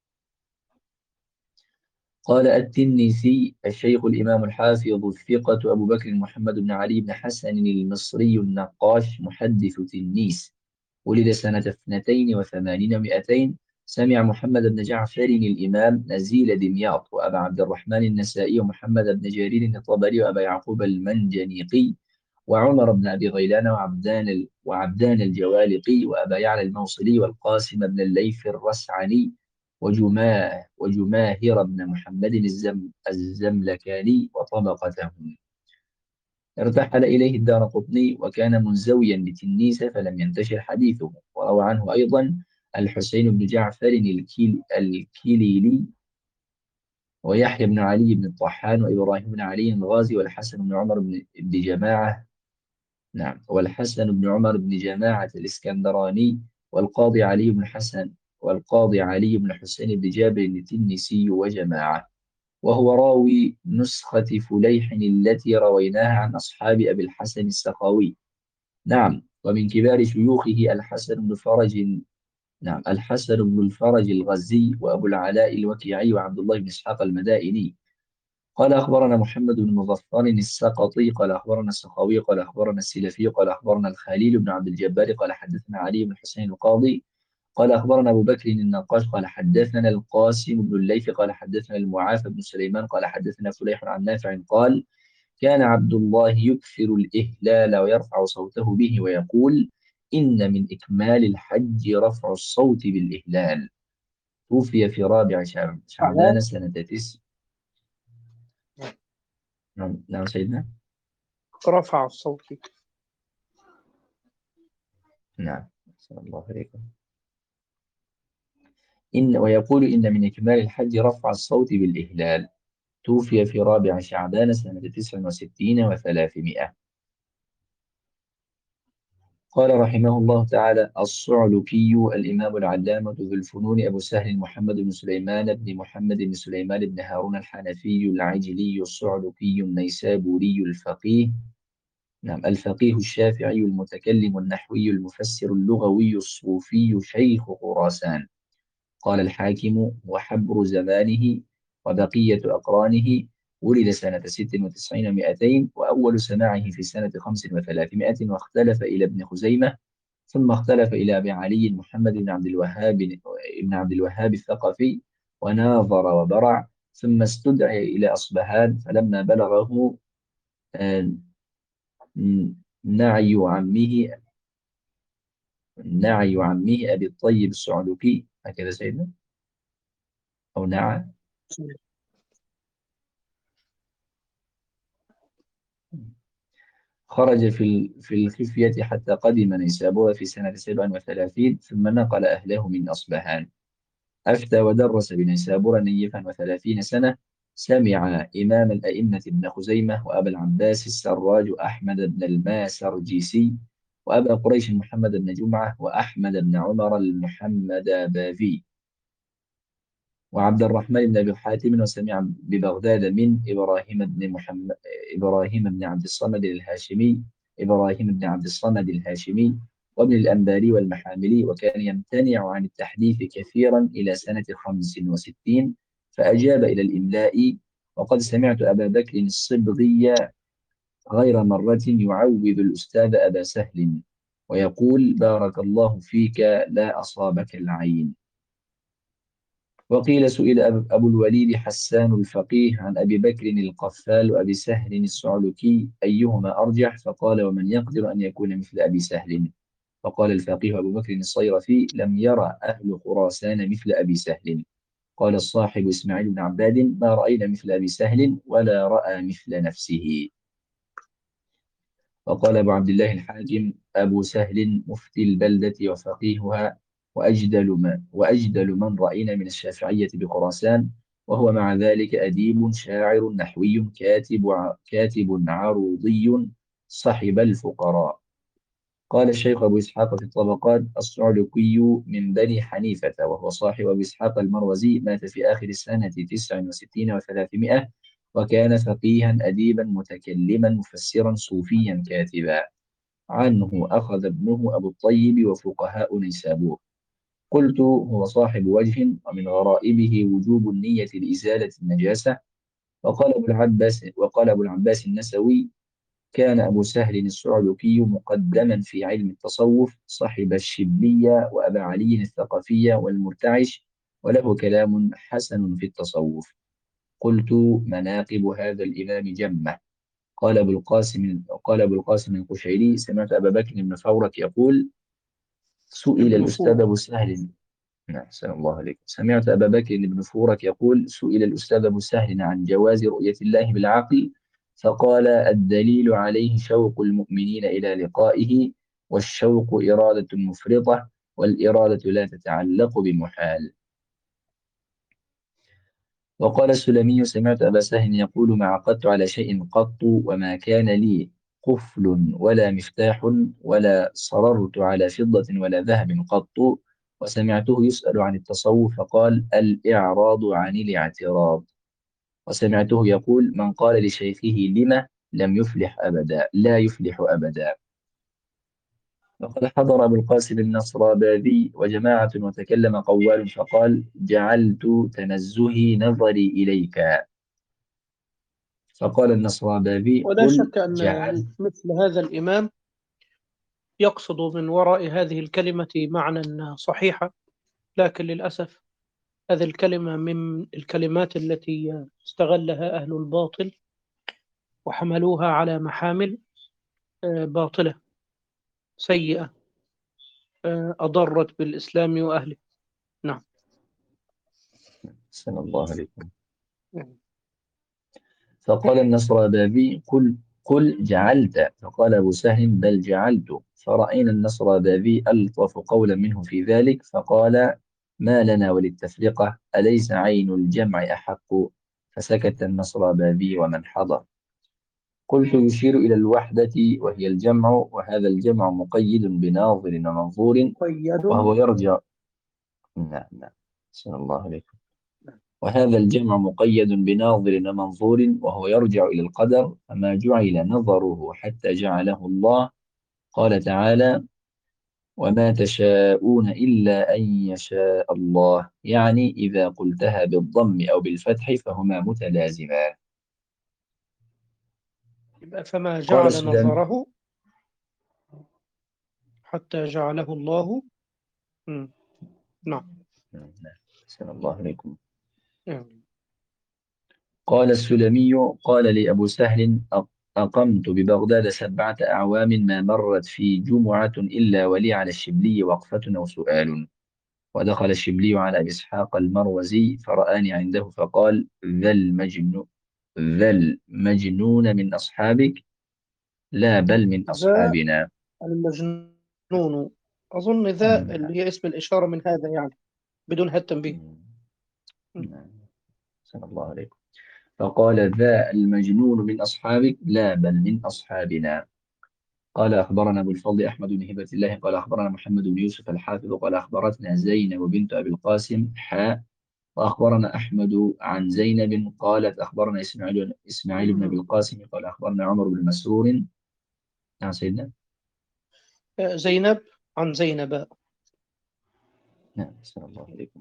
قال التنيسي الشيخ الإمام الحافظ الثقة أبو بكر محمد بن علي بن حسن المصري النقاش محدث تنيس، ولد سنة اثنتين وثمانين ومئتين. سمع محمد بن جعفر الإمام نزيل دمياط، وأبا عبد الرحمن النسائي، ومحمد بن جرير الطبري، وأبا يعقوب المنجنيقي، وعمر بن أبي غيلان، وعبدان ال... وعبدان الجوالقي، وأبا يعلى الموصلي، والقاسم بن الليث الرسعني، وجماه وجماهر بن محمد الزم... الزملكاني وطبقتهم. ارتحل إليه الدارقطني، وكان منزويا بتنيس فلم ينتشر حديثه. وروى عنه أيضا الحسين بن جعفر الكيل... الكيليلي، ويحيى بن علي بن الطحان، وإبراهيم بن علي الغازي، والحسن بن عمر بن بن جماعة نعم والحسن بن عمر بن جماعة الإسكندراني، والقاضي علي بن حسن والقاضي علي بن حسين بن جابر التنيسي وجماعة. وهو راوي نسخة فليح التي رويناها عن أصحاب أبي الحسن السخاوي. نعم. ومن كبار شيوخه الحسن بن فرج نعم الحسن بن الفرج الغزي، وأبو العلاء الوكيعي، وعبد الله بن إسحاق المدائني. قال أخبرنا محمد بن مظفر السقطي قال أخبرنا السخاوي قال أخبرنا السلفي قال أخبرنا الخليل بن عبد الجبار قال حدثنا علي بن حسين القاضي قال أخبرنا أبو بكر النقاش قال حدثنا القاسم بن الليث قال حدثنا المعافى بن سليمان قال حدثنا فليح عن نافع قال كان عبد الله يكثر الإهلال ويرفع صوته به ويقول إن من إكمال الحج رفع الصوت بالإهلال. توفي في رابع شعب- شعبان سنة تسع. نعم نعم سيدنا. رفع الصوت. نعم صلى الله عليكم. إن ويقول إن من إكمال الحج رفع الصوت بالإهلال. توفي في رابع شعبان سنة تسع وستين وثلاثمائة. قال رحمه الله تعالى الصعلوكي الإمام العلامة ذو الفنون أبو سهل محمد بن سليمان بن محمد بن سليمان بن هارون الحنفي العجلي الصعلوكي النيسابوري الفقيه. نعم الفقيه الشافعي المتكلم النحوي المفسر اللغوي الصوفي شيخ خراسان. قال الحاكم وحبر زمانه وبقية أقرانه. ولد سنة ست وتسعين ومائتين، وأول سماعه في سنة خمس وثلاثمائة، واختلف إلى ابن خزيمة، ثم اختلف إلى أبي علي محمد بن عبد الوهاب بن عبد الوهاب الثقفي، وناظر وبرع، ثم استدعي إلى أصبهان، فلما بلغه آه، نعي عمه نعي عمه أبي الطيب الصعلوكي، هكذا سيدنا، أو نعى. خرج في في الخفية حتى قدم نيسابور في سنة سبع وثلاثين، ثم نقل أهله من أصبهان. أفتى ودرس بنيسابور نيفا وثلاثين سنة. سمع إمام الأئمة ابن خزيمة، وأبا العباس السراج أحمد بن الماسرجيسي، وأبا قريش محمد بن جمعة، وأحمد بن عمر المحمد بافي، وعبد الرحمن بن أبي حاتم. وسمع ببغداد من إبراهيم بن محمد إبراهيم بن عبد الصمد الهاشمي إبراهيم بن عبد الصمد الهاشمي وابن الأنباري والمحاملي. وكان يمتنع عن التحديث كثيرا إلى سنة خمس وستين، فأجاب إلى الإملاء. وقد سمعت أبا بكر الصبغي غير مرة يعوذ الأستاذ أبا سهل ويقول بارك الله فيك لا أصابك العين. وقيل سئل أبو الوليد حسان الفقيه عن أبي بكر القفال وأبي سهل الصعلوكي أيهما أرجح، فقال ومن يقدر أن يكون مثل أبي سهل. فقال الفقيه أبو بكر الصيرفي لم يرى أهل خراسان مثل أبي سهل. قال الصاحب إسماعيل بن عباد ما رأينا مثل أبي سهل ولا رأى مثل نفسه. وقال أبو عبد الله الحاكم أبو سهل مفتي البلدة وفقيهها، وأجدل من, وأجدل من رأينا من الشافعية بخراسان، وهو مع ذلك أديب شاعر نحوي كاتب ع- كاتب عروضي صحب الفقراء. قال الشيخ أبو إسحاق في الطبقات الصعلوكي من بني حنيفة، وهو صاحب أبو إسحاق المروزي، مات في آخر السنة تسع وستين وثلاثمائة، وكان فقيها أديبا متكلما مفسرا صوفيا كاتبا. عنه أخذ ابنه أبو الطيب وفقهاء نيسابور. قلت: هو صاحب وجه، ومن غرائبه وجوب النية لإزالة النجاسة. وقال أبو العباس وقال أبو العباس النسوي: كان أبو سهل السعلكي مقدما في علم التصوف، صاحب الشبلية وأبا علي الثقفية والمرتعش، وله كلام حسن في التصوف. قلت: مناقب هذا الإمام جمة. قال أبو القاسم قال أبو القاسم القشيري: سمعت أبا بكر بن فورك يقول: سئل ابن الأستاذ فورة. أبو سهل نعم، أحسن الله عليك. سمعت أبا بكر بن فورك يقول: سئل الأستاذ أبو سهل عن جواز رؤية الله بالعقل، فقال: الدليل عليه شوق المؤمنين إلى لقائه، والشوق إرادة مفرطة، والإرادة لا تتعلق بمحال. وقال السلمي: سمعت أبا سهل يقول: ما عقدت على شيء قط، وما كان لي قفل ولا مفتاح، ولا صررت على فضة ولا ذهب قط. وسمعته يسأل عن التصوف فقال: الإعراض عن الاعتراض. وسمعته يقول: من قال لشيخه لم لم يفلح أبدا لا يفلح أبدا. وقد حضر أبو القاسم النصرابادي وجماعة وتكلم قوال فقال: جعلت تنزهي نظري إليك. فقال النصرابادي: ولا قل شك أن جعلت. مثل هذا الإمام يقصد من وراء هذه الكلمة معنى صحيحا، لكن للأسف هذه الكلمة من الكلمات التي استغلها أهل الباطل وحملوها على محامل آه، باطلة سيئة، آه، أضرت بالإسلام وأهله. نعم. أحسن الله عليكم. فقال النصرابادي: قل قل جعلت. فقال أبو سهل: بل جعلت. فرأينا النصرابادي ألطف قولا منه في ذلك، فقال: ما لنا وللتفرقة، أليس عين الجمع أحق؟ فسكت النصرابادي ومن حضر. قلت: يشير إلى الوحدة وهي الجمع، وهذا الجمع مقيد بناظر ومنظور، قيد. وهو يرجع. نعم نعم، أحسن الله عليكم. وهذا الجمع مقيد بناظر ومنظور، وهو يرجع إلى القدر، فما جعل نظره حتى جعله الله. قال تعالى: وما تشاءون إلا أن يشاء الله، يعني إذا قلتها بالضم أو بالفتح فهما متلازمان. يبقى فما قال جعل سليم. نظره حتى جعله الله. مم. نعم. أحسن الله عليكم. نعم. قال السلمي: قال لي أبو سهل: أق- أقمت ببغداد سبعة أعوام، ما مرت في جمعة إلا ولي على الشبلي وقفة أو سؤال. ودخل الشبلي على أبي إسحاق المروزي فرآني عنده فقال: ذا المجنون ذا المجنون من أصحابك؟ لا، بل من ذا أصحابنا. المجنون، أظن ذا نعم. اللي هي اسم الإشارة من هذا يعني، بدون هذا التنبيه. مم. نعم. صلى الله عليكم. فقال: ذا المجنون من أصحابك؟ لا، بل من أصحابنا. قال: أخبرنا أبو الفضل أحمد بن هبة الله قال أخبرنا محمد بن يوسف الحافظ قال أخبرتنا زينب بنت أبي القاسم حاء. وأخبرنا أحمد عن زينب قالت أخبرنا إسماعيل إسماعيل بن أبي القاسم قال أخبرنا عمر بن مسرور. نعم سيدنا. آه، زينب عن زينب. نعم، صلى الله عليكم.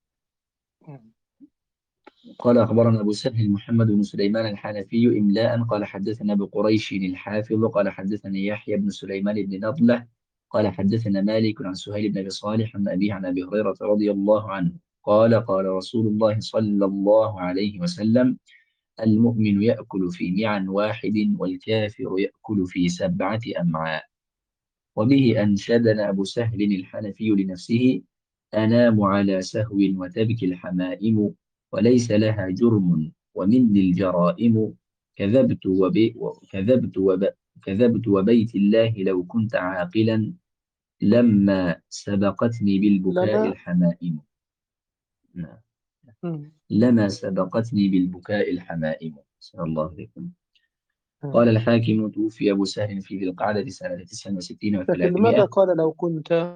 مم. قال أخبرنا أبو سهل محمد بن سليمان الحنفي إملاء قال حدثنا أبو قريش الحافظ قال حدثني يحيى بن سليمان بن نضلة قال حدثنا مالك عن سهيل بن أبي صالح عن أبيه عن أبي هريرة رضي الله عنه قال: قال رسول الله صلى الله عليه وسلم: المؤمن يأكل في معا واحد، والكافر يأكل في سبعة أمعاء. وبه أنشدنا أبو سهل الحنفي لنفسه: أنام على سهو وتبكي الحمائم، وليس لها جرم ومني الجرائم. كذبت وبي كذبت وب كذبت وبيت الله لو كنت عاقلا، لما سبقتني بالبكاء لما. الحمائم. نعم. مم. لما سبقتني بالبكاء الحمائم. صلى الله عليكم. قال مم. الحاكم: توفي أبو سهل في ذي القعدة سنة تسع وستين لكن لماذا وثلاثمائة. قال لو كنت؟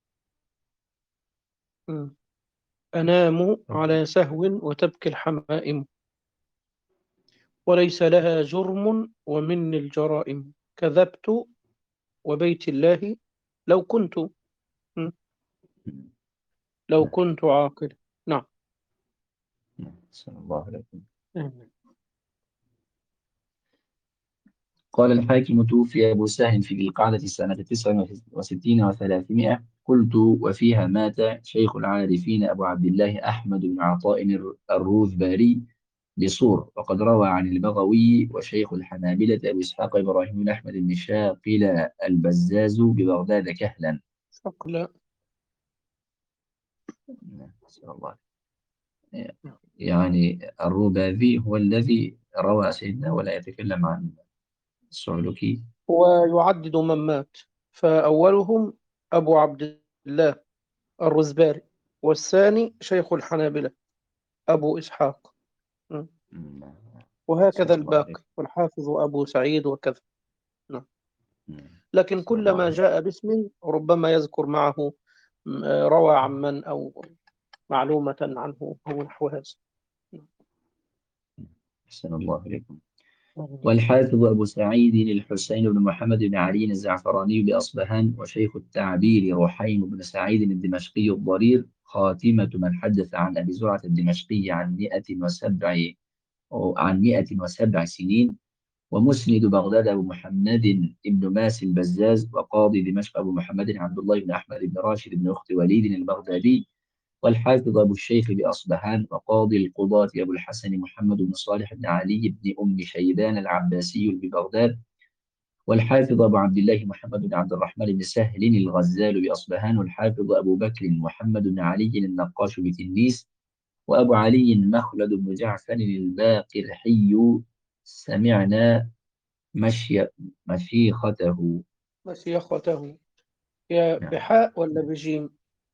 مم. أنام على سهو وتبكي الحمائم. وليس لها جرم ومن الجرائم كذبت وبيت الله لو كنت م، لو كنت عاقل. نعم. صلى الله عليكم. آمين. قال الحاكم: توفي أبو سهل في ذي القعدة سنة تسع وستين وثلاثمائة. قلت: وفيها مات شيخ العارفين أبو عبد الله أحمد بن عطاء الر- الروذباري بصور، وقد روى عن البغوي وشيخ الحنابلة أبو إسحاق إبراهيم بن أحمد بن شاقل البزاز ببغداد كهلا. شكرا. نسأل الله. يعني الربابي هو الذي روى سيدنا ولا يتكلم عن الصعلوكي. ويعدد من مات، فأولهم أبو عبد الله الرزباري، والثاني شيخ الحنابلة أبو إسحاق، م. نعم. وهكذا صلى الله عليه. الباقي، والحافظ أبو سعيد وكذا. نعم. نعم. لكن صلى الله كلما عليه. جاء باسم ربما يذكر معه م، روى عن من أو معلومة عنه أو نحو هذا. أحسن الله إليكم. والحافظ أبو سعيد الحسين بن محمد بن علي الزعفراني بأصبهان، وشيخ التعبير رحيم بن سعيد الدمشقي الضرير، خاتمة من حدث عن أبي زرعة الدمشقي عن مئة وسبع أو عن مئة وسبع سنين. ومسند بغداد أبو محمد بن ماسي البزاز، وقاضي دمشق أبو محمد عبد الله بن أحمد بن راشد بن أخت وليد البغدادي. والحافظ أبو الشيخ بأصبهان، وقاضي القضاة أبو الحسن محمد بن صالح بن علي بن أم شيبان العباسي ببغداد. والحافظ أبو عبد الله محمد بن عبد الرحمن بن سهل الغزال بأصبهان. والحافظ أبو بكر محمد بن علي النقاش بتنيس. وأبو علي مخلد بن جعفر الباقرحي. سمعنا مشي مشيخته. مشيخته يا نعم. بحاء ولا بجيم؟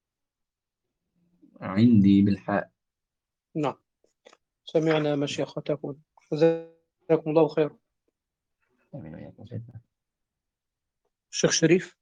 عندي بالحاء. نعم. سمعنا مشيخته. جزاكم الله خير. آمين وإياكم سيدنا. الشيخ شريف.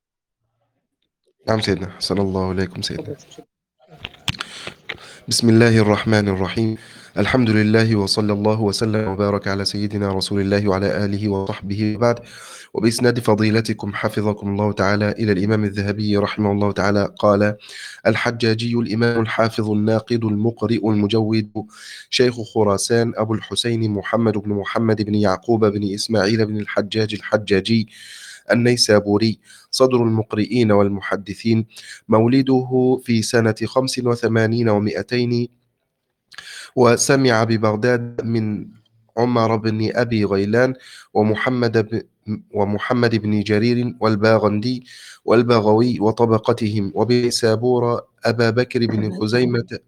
نعم سيدنا، حسن الله إليكم سيدنا. تفضل شيخ. بسم الله الرحمن الرحيم. الحمد لله وصلى الله وسلم وبارك على سيدنا رسول الله وعلى آله وصحبه وبعد. وبإسناد فضيلتكم حفظكم الله تعالى إلى الإمام الذهبي رحمه الله تعالى قال: الحجاجي الإمام الحافظ الناقد المقرئ المجود شيخ خراسان أبو الحسين محمد بن محمد بن يعقوب بن إسماعيل بن الحجاج الحجاجي النيسابوري، صدر المقرئين والمحدثين، مولده في سنة خمس وثمانين ومئتين، وسمع ببغداد من عمر بن أبي غيلان ومحمد بن ومحمد بن جرير والباغندي والبغوي وطبقتهم، وبنيسابور أبا بكر بن خزيمة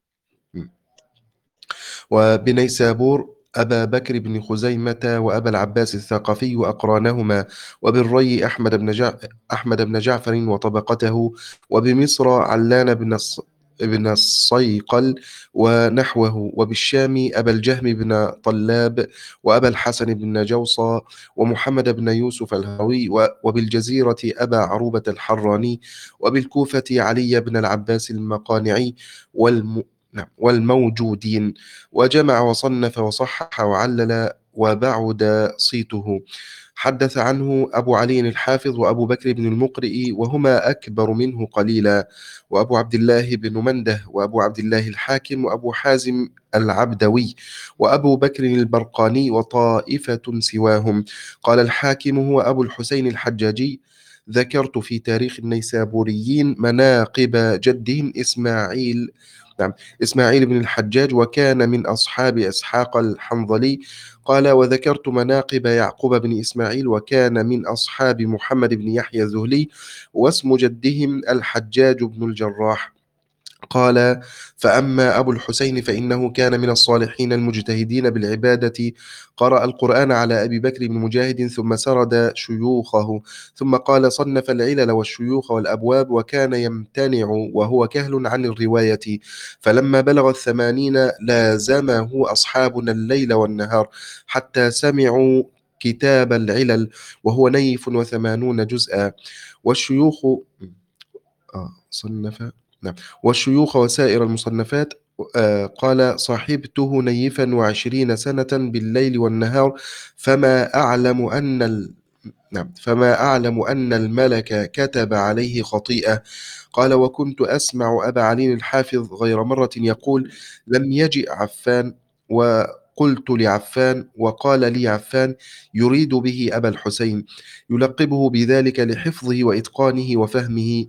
وبنيسابور أبا بكر بن خزيمة وأبا العباس الثقفي وأقرانهما، وبالري أحمد بن جع... أحمد بن جعفر وطبقته، وبمصر علان بن الص... بن الصيقل ونحوه، وبالشام أبا الجهم بن طلاب وأبا الحسن بن جوصى ومحمد بن يوسف الهروي، و... وبالجزيرة أبا عروبة الحراني، وبالكوفة علي بن العباس المقانعي والم... نعم والموجودين. وجمع وصنف وصحح وعلل وبعد صيته. حدث عنه أبو علي الحافظ وأبو بكر بن المقرئ وهما أكبر منه قليلا، وأبو عبد الله بن منده، وأبو عبد الله الحاكم، وأبو حازم العبدوي، وأبو بكر البرقاني، وطائفة سواهم. قال الحاكم هو أبو الحسين الحجاجي. ذكرت في تاريخ النيسابوريين مناقب جدهم إسماعيل نعم إسماعيل بن الحجاج، وكان من أصحاب إسحاق الحنظلي. قال: وذكرت مناقب يعقوب بن إسماعيل، وكان من أصحاب محمد بن يحيى الذهلي، واسم جدهم الحجاج بن الجراح. قال: فأما أبو الحسين فإنه كان من الصالحين المجتهدين بالعبادة، قرأ القرآن على أبي بكر بن مجاهد ثم سرد شيوخه، ثم قال: صنف العلل والشيوخ والأبواب، وكان يمتنع وهو كهل عن الرواية. فلما بلغ الثمانين لازمه أصحابنا الليل والنهار حتى سمعوا كتاب العلل، وهو نيف وثمانون جزءا. والشيوخ آه صنف نعم والشيوخ وسائر المصنفات آه، قال صاحبته نيفا وعشرين سنة بالليل والنهار فما أعلم أن ال... نعم فما أعلم أن الملك كتب عليه خطيئة. قال وكنت أسمع أبا علي الحافظ غير مرة يقول لم يجئ عفان، وقلت لعفان وقال لي عفان يريد به أبا الحسين يلقبه بذلك لحفظه وإتقانه وفهمه،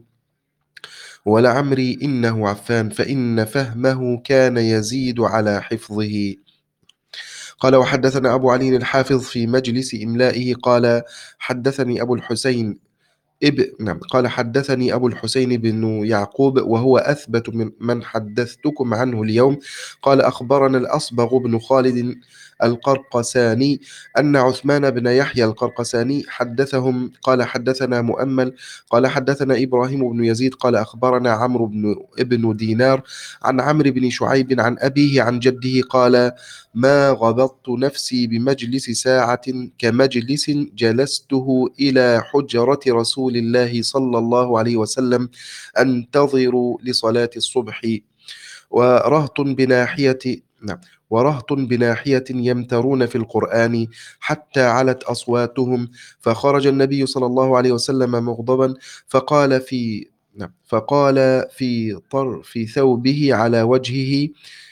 ولعمري إنه عفان فإن فهمه كان يزيد على حفظه. قال وحدثنا أبو علي الحافظ في مجلس إملائه قال حدثني أبو الحسين إب... نعم قال حدثني أبو الحسين بن يعقوب وهو أثبت من من حدثتكم عنه اليوم. قال أخبرنا الأصبغ بن خالد القرقساني أن عثمان بن يحيى القرقساني حدثهم قال حدثنا مؤمل قال حدثنا إبراهيم بن يزيد قال أخبرنا عمرو بن ابن دينار عن عمرو بن شعيب عن أبيه عن جده قال ما غبطت نفسي بمجلس ساعة كمجلس جلسته إلى حجرة رسول الله صلى الله عليه وسلم أنتظر لصلاة الصبح، ورهط بناحية نعم ورهط بناحية يمترون في القرآن حتى علت أصواتهم، فخرج النبي صلى الله عليه وسلم مغضبا فقال في نعم فقال في طرف ثوبه على وجهه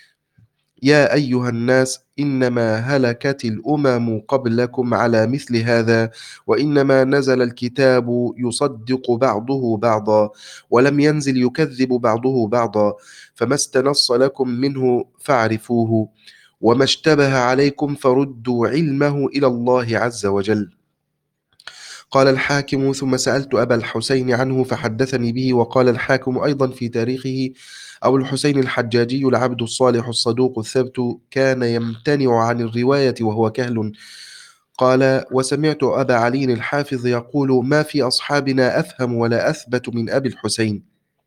يا أيها الناس إنما هلكت الأمم قبلكم على مثل هذا، وإنما نزل الكتاب يصدق بعضه بعضا ولم ينزل يكذب بعضه بعضا، فما استنص لكم منه فاعرفوه، وما اشتبه عليكم فردوا علمه إلى الله عز وجل. قال الحاكم ثم سألت أبا الحسين عنه فحدثني به. وقال الحاكم أيضا في تاريخه أبو الحسين الحجاجي العبد الصالح الصدوق الثبت كان يمتنع عن الرواية وهو كهل. قال وسمعت أبا علي الحافظ يقول ما في أصحابنا أفهم ولا أثبت من أبي الحسين.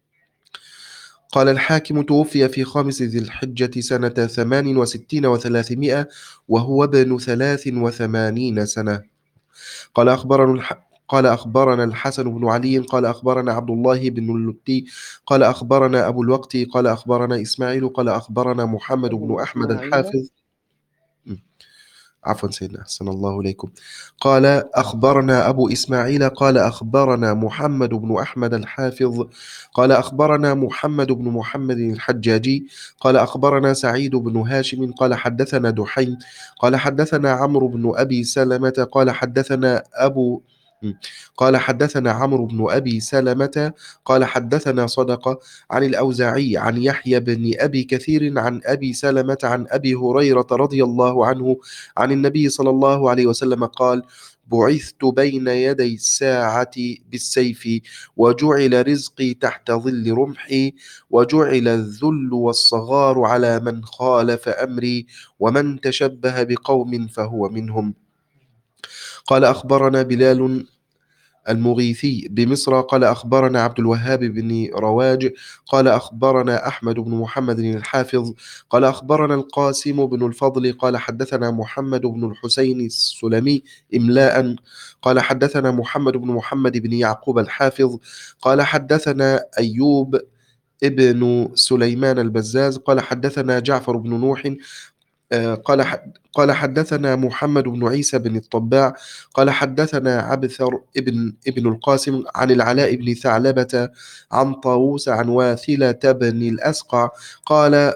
قال الحاكم توفي في خامس ذي الحجة سنة ثمان وستين وثلاثمائة وهو ابن ثلاث وثمانين سنة. قال أخبرنا الح... قال أخبرنا الحسن بن علي قال أخبرنا عبد الله بن اللتي قال أخبرنا أبو الوقت قال أخبرنا إسماعيل قال أخبرنا محمد بن أبو أحمد إسماعيل الحافظ. م. عفوا سيدنا أحسن الله إليكم. قال أخبرنا أبو إسماعيل قال أخبرنا محمد بن أحمد الحافظ قال أخبرنا محمد بن محمد الحجاجي قال أخبرنا سعيد بن هاشم قال حدثنا دحيم قال حدثنا عمرو بن أبي سلمة قال حدثنا أبو قال حدثنا عمرو بن أبي سلمة قال حدثنا صدقة عن الأوزاعي عن يحيى بن أبي كثير عن أبي سلمة عن أبي هريرة رضي الله عنه عن النبي صلى الله عليه وسلم قال بعثت بين يدي الساعة بالسيف وجعل رزقي تحت ظل رمحي وجعل الذل والصغار على من خالف أمري ومن تشبه بقوم فهو منهم. قال أخبرنا بلال المغيثي بمصر قال أخبرنا عبد الوهاب بن رواج قال أخبرنا أحمد بن محمد الحافظ قال أخبرنا القاسم بن الفضل قال حدثنا محمد بن الحسين السلمي إملاء قال حدثنا محمد بن محمد بن يعقوب الحافظ قال حدثنا أيوب ابن سليمان البزاز قال حدثنا جعفر بن نوح قال حد قال حدثنا محمد بن عيسى بن الطباع قال حدثنا عبثر ابن ابن القاسم عن العلاء بن ثعلبة عن طاووس عن واثلة بن الأسقع قال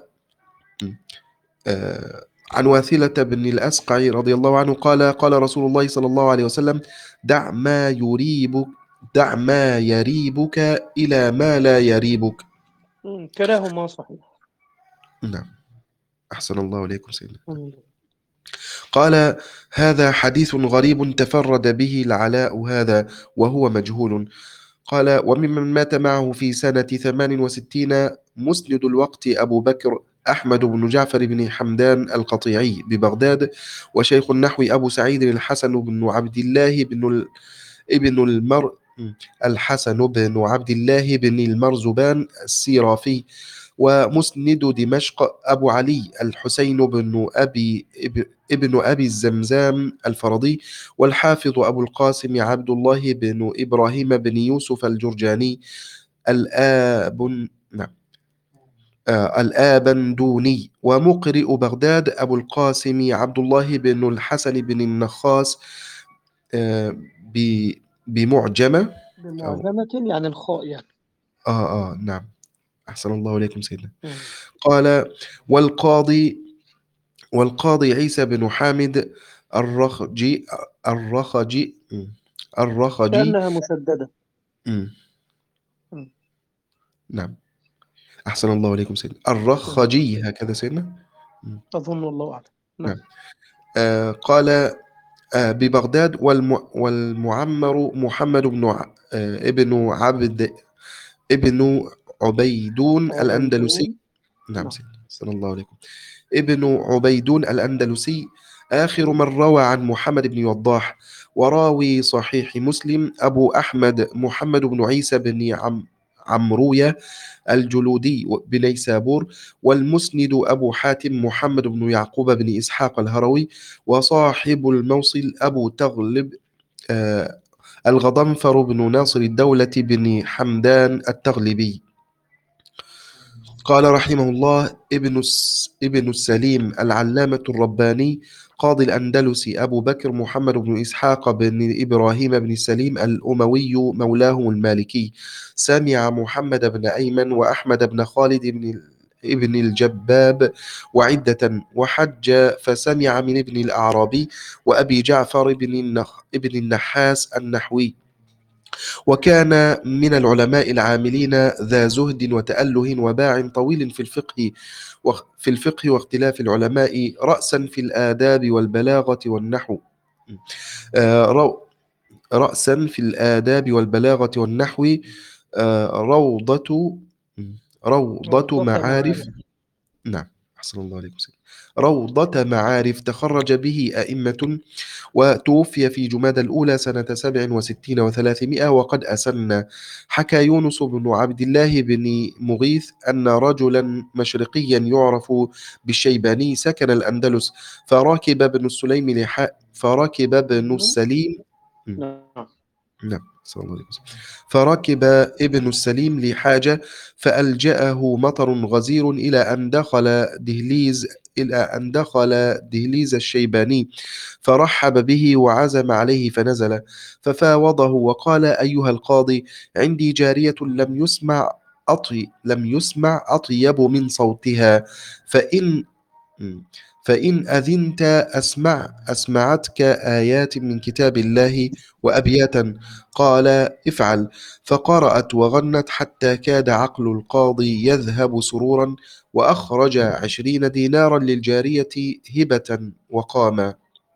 آه عن واثلة بن الأسقع رضي الله عنه قال قال رسول الله صلى الله عليه وسلم دع ما يريبك دع ما يريبك إلى ما لا يريبك. مم، كلاهما صحيح. نعم أحسن الله إليكم سيدنا. مم. قال هذا حديث غريب تفرد به العلاء هذا وهو مجهول. قال وممن مات معه في سنة ثمان وستين مسند الوقت أبو بكر أحمد بن جعفر بن حمدان القطيعي ببغداد، وشيخ النحو أبو سعيد الحسن بن عبد الله بن ال... ابن المر الحسن بن عبد الله بن المرزبان السيرافي، ومسند دمشق أبو علي الحسين بن أبي ابن أبي الزمزام الفرضي، والحافظ أبو القاسم عبد الله بن إبراهيم بن يوسف الجرجاني الآب نعم آه، الآبندوني. ومقرئ بغداد أبو القاسم عبد الله بن الحسن بن النخاس آه، ب- بمعجمة أو بمعجمة يعني الخاء يعني. آه آه نعم، أحسن الله إليكم سيدنا. مم. قال والقاضي والقاضي عيسى بن حامد الرخجي الرخجي الرخجي كأنها مشددة. مم، مم. نعم، أحسن الله إليكم سيدنا. مم. الرخجي هكذا سيدنا. مم، أظن والله أعلم. نعم. نعم. آه قال آه ببغداد والم والمعمر محمد بن ع- آه ابن عبد ابن عبيدون الأندلسي. عبيدون. نعم نعم. سيدنا، أحسن الله عليكم. ابن عبيدون الأندلسي آخر من روى عن محمد بن وضاح. وراوي صحيح مسلم أبو أحمد محمد بن عيسى بن عم عمروية الجلودي بنيسابور. والمسند أبو حاتم محمد بن يعقوب بن إسحاق الهروي. وصاحب الموصل أبو تغلب آه الغضنفر بن ناصر الدولة بن حمدان التغلبي. قال رحمه الله ابن الس... ابن السليم العلامة الرباني قاضي الأندلس أبو بكر محمد بن إسحاق بن إبراهيم بن سليم الأموي مولاهم المالكي سمع محمد بن أيمن وأحمد بن خالد بن ابن الجباب وعدة وحج فسمع من ابن الأعرابي وأبي جعفر بن, النخ... ابن النحاس النحوي. وكان من العلماء العاملين ذا زهد وتأله وباع طويل في الفقه في الفقه واختلاف العلماء رأسا في الآداب والبلاغة والنحو آه، رو- رأسا في الآداب والبلاغة والنحو آه، روضة روضة روضة معارف. معارف. نعم، أحسن الله عليكم سيدي. روضة معارف تخرج به أئمة. وتوفي في جمادى الأولى سنة سبع وستين وثلاثمائة وقد أسن. حكى يونس بن عبد الله بن مغيث أن رجلا مشرقيا يعرف بالشيباني سكن الأندلس. فركب ابن السليم لح... فركب ابن السليم نعم. نعم صلى الله عليه وسلم. فركب ابن السليم لحاجة فألجأه مطر غزير إلى أن دخل دهليز إلى أن دخل دهليز الشيباني فرحب به وعزم عليه فنزل ففاوضه وقال أيها القاضي عندي جارية لم يسمع أطي لم يسمع أطيب من صوتها فإن فإن أذنت أسمع أسمعتك آيات من كتاب الله وأبياتا. قال افعل. فقرأت وغنت حتى كاد عقل القاضي يذهب سرورا وأخرج عشرين دينارا للجارية هبة وقام.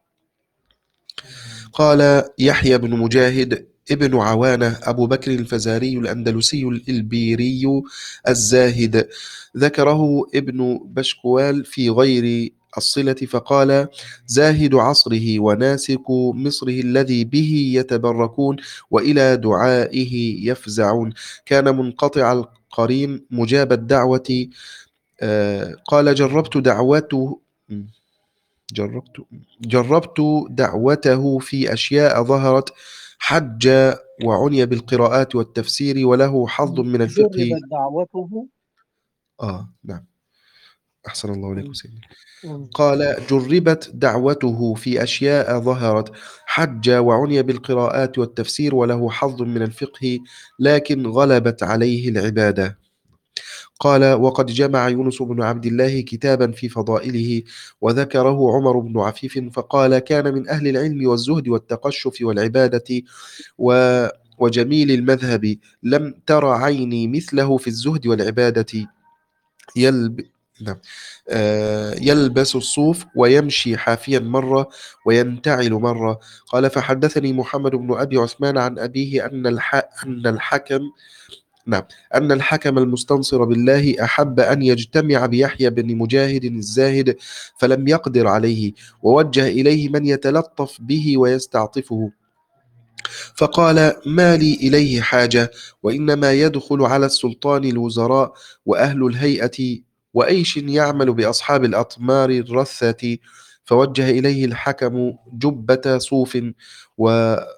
قال يحيى بن مجاهد ابن عوانة أبو بكر الفزاري الأندلسي الإلبيري الزاهد ذكره ابن بشكوال في غير الصلة فقال زاهد عصره وناسك مصره الذي به يتبركون وإلى دعائه يفزعون كان منقطع القرين مجاب الدعوة. آه قال جربت دعوته جربت جربت دعوته في أشياء ظهرت حج وعني بالقراءات والتفسير وله حظ من الفقه. جربت دعوته. آه نعم، أحسن الله عليكم سيدي. مم. قال جربت دعوته في أشياء ظهرت حج وعني بالقراءات والتفسير وله حظ من الفقه لكن غلبت عليه العبادة. قال وقد جمع يونس بن عبد الله كتابا في فضائله وذكره عمر بن عفيف فقال كان من أهل العلم والزهد والتقشف والعبادة و وجميل المذهب لم تر عيني مثله في الزهد والعبادة يلب... نعم. آه، يلبس الصوف ويمشي حافيا مرة وينتعل مرة. قال فحدثني محمد بن أبي عثمان عن أبيه أن, الح... أن الحكم نعم أن الحكم المستنصر بالله أحب أن يجتمع بيحيى بن مجاهد الزاهد فلم يقدر عليه ووجه إليه من يتلطف به ويستعطفه فقال ما لي إليه حاجة وإنما يدخل على السلطان الوزراء وأهل الهيئة وأيش يعمل بأصحاب الأطمار الرثة. فوجه إليه الحكم جبة صوف و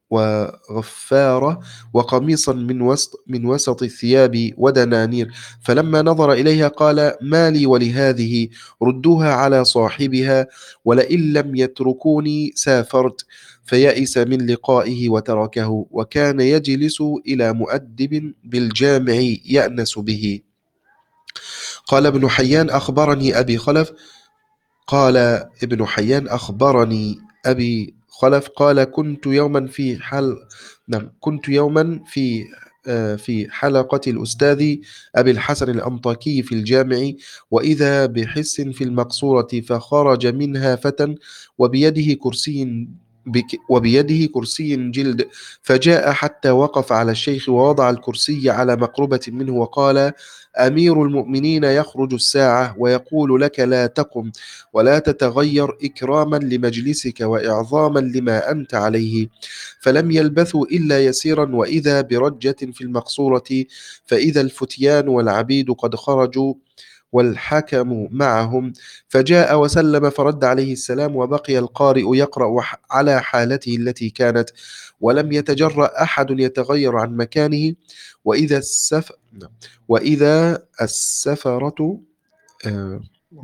وغفارة وقميصا من وسط من وسط الثياب ودنانير، فلما نظر إليها قال: ما لي ولهذه؟ ردوها على صاحبها، ولئن لم يتركوني سافرت. فيئس من لقائه وتركه، وكان يجلس إلى مؤدب بالجامع يأنس به. قال ابن حيان أخبرني أبي خلف قال ابن حيان أخبرني أبي خلف قال: كنت يوما في حل نعم كنت يوما في آه، في حلقة الأستاذ أبي الحسن الأنطاكي في الجامع، وإذا بحس في المقصورة، فخرج منها فتى وبيده كرسي بك وبيده كرسي جلد، فجاء حتى وقف على الشيخ ووضع الكرسي على مقربة منه وقال: أمير المؤمنين يخرج الساعة ويقول لك لا تقم ولا تتغير، إكراما لمجلسك وإعظاما لما أنت عليه. فلم يلبثوا إلا يسيرا، وإذا برجة في المقصورة، فإذا الفتيان والعبيد قد خرجوا والحكم معهم، فجاء وسلم فرد عليه السلام، وبقي القارئ يقرأ على حالته التي كانت، ولم يتجرأ أحد يتغير عن مكانه. وإذا السف... وإذا السفرة آه...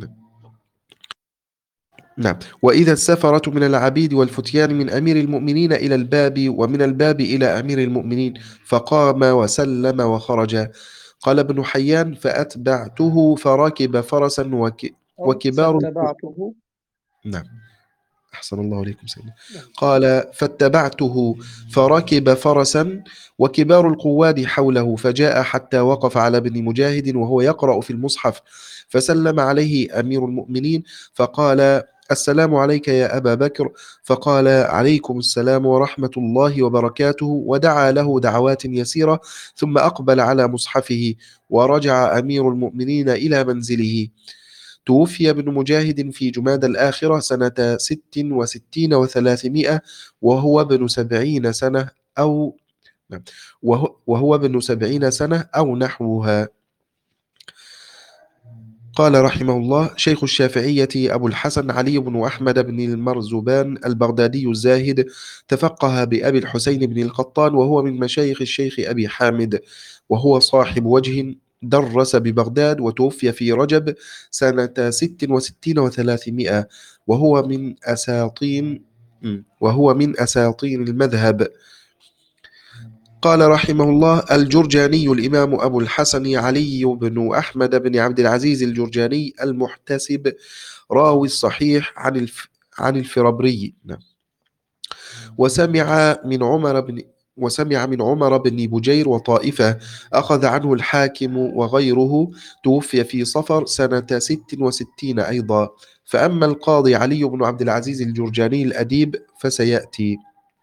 نعم وإذا السفرة من العبيد والفتيان من أمير المؤمنين إلى الباب، ومن الباب إلى أمير المؤمنين، فقام وسلم وخرج. قال ابن حيان: فأتبعته فركب فرسا وك... وكبار فاتبعته. نعم أحسن الله عليكم سيدنا. نعم. قال: فاتبعته فركب فرسا وكبار القواد حوله، فجاء حتى وقف على ابن مجاهد وهو يقرأ في المصحف، فسلم عليه أمير المؤمنين فقال: السلام عليك يا أبا بكر. فقال: عليكم السلام ورحمة الله وبركاته، ودعا له دعوات يسيرة، ثم أقبل على مصحفه، ورجع أمير المؤمنين إلى منزله. توفي ابن مجاهد في جماد الآخرة سنة ست وستين وثلاثمائة، وهو ابن سبعين سنة أو وهو, وهو ابن سبعين سنة أو نحوها. قال رحمه الله: شيخ الشافعية أبو الحسن علي بن أحمد بن المرزبان البغدادي الزاهد، تفقه بأبي الحسين بن القطان، وهو من مشايخ الشيخ أبي حامد، وهو صاحب وجه، درس ببغداد، وتوفي في رجب سنة ست وستين وثلاثمائة، وهو من أساطين وهو من أساطين المذهب. قال رحمه الله: الجرجاني الإمام أبو الحسن علي بن أحمد بن عبد العزيز الجرجاني المحتسب، راوي الصحيح عن الف... عن الفرابري، وسمع من عمر بن وسمع من عمر بن بجير وطائفة، أخذ عنه الحاكم وغيره، توفي في صفر سنة ست وستين أيضا. فأما القاضي علي بن عبد العزيز الجرجاني الأديب فسيأتي.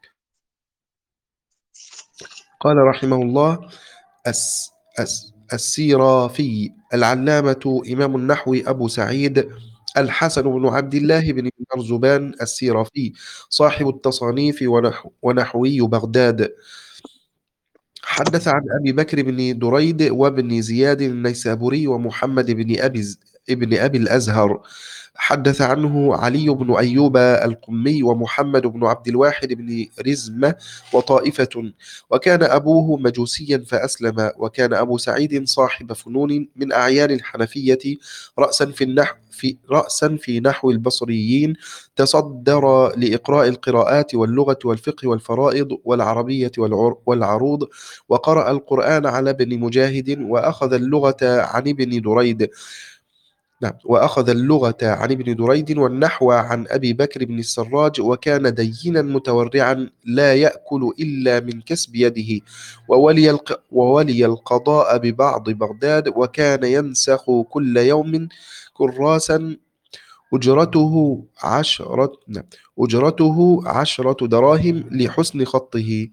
قال رحمه الله: الس الس السيرافي العلامة إمام النحو أبو سعيد الحسن بن عبد الله بن مرزبان السيرافي، صاحب التصانيف ونحو ونحوي بغداد، حدث عن أبي بكر بن دريد وابن زياد النيسابوري ومحمد بن أبي ابن أبي الأزهر، حدث عنه علي بن أيوب القمي ومحمد بن عبد الواحد بن رزمة وطائفة، وكان أبوه مجوسيا فأسلم. وكان أبو سعيد صاحب فنون من أعيان الحنفية، رأسا في النحو في رأسا في نحو البصريين، تصدر لإقراء القراءات واللغة والفقه والفرائض والعربية والعروض، وقرأ القرآن على ابن مجاهد، وأخذ اللغة عن ابن دريد نعم وأخذ اللغة عن ابن دريد والنحو عن أبي بكر بن السراج، وكان دينا متورعا لا يأكل إلا من كسب يده، وولي, الق... وولي القضاء ببعض بغداد، وكان ينسخ كل يوم كراسا أجرته عشرة نعم أجرته عشرة دراهم لحسن خطه.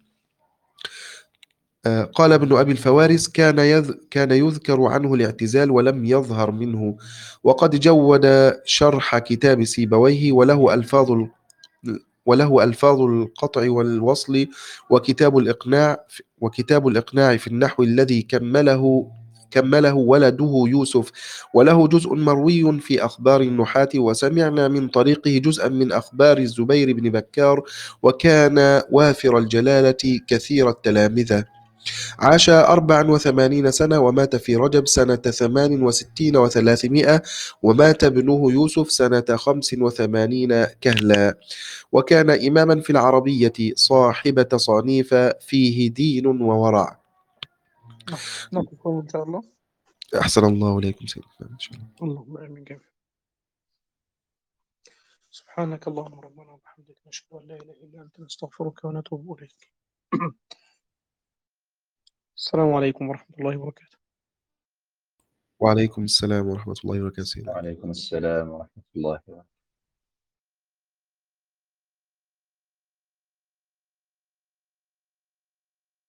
قال ابن أبي الفوارس: كان يذ كان يذكر عنه الاعتزال ولم يظهر منه، وقد جود شرح كتاب سيبويه، وله ألفاظ ال... وله ألفاظ القطع والوصل، وكتاب الإقناع وكتاب الإقناع في النحو الذي كمله كمله ولده يوسف، وله جزء مروي في أخبار النحاة، وسمعنا من طريقه جزءا من أخبار الزبير بن بكار، وكان وافر الجلالة كثير التلامذة. عاش أربع وثمانين سنة ومات في رجب سنة ثمان وستين وثلاثمائة، ومات ابنه يوسف سنة خمس وثمانين كهلا، وكان إماما في العربية صاحب تصانيف فيه دين وورع. نعم، نقف إن شاء الله. أحسن الله إليكم سيدنا إن شاء الله. اللهم آمين جميعا. سبحانك اللهم ربنا وبحمدك، نشهد أن لا إله إلا أنت، نستغفرك ونتوب إليك. السلام عليكم ورحمة الله وبركاته. وعليكم السلام ورحمة الله وبركاته. وعليكم السلام ورحمة الله وبركاته.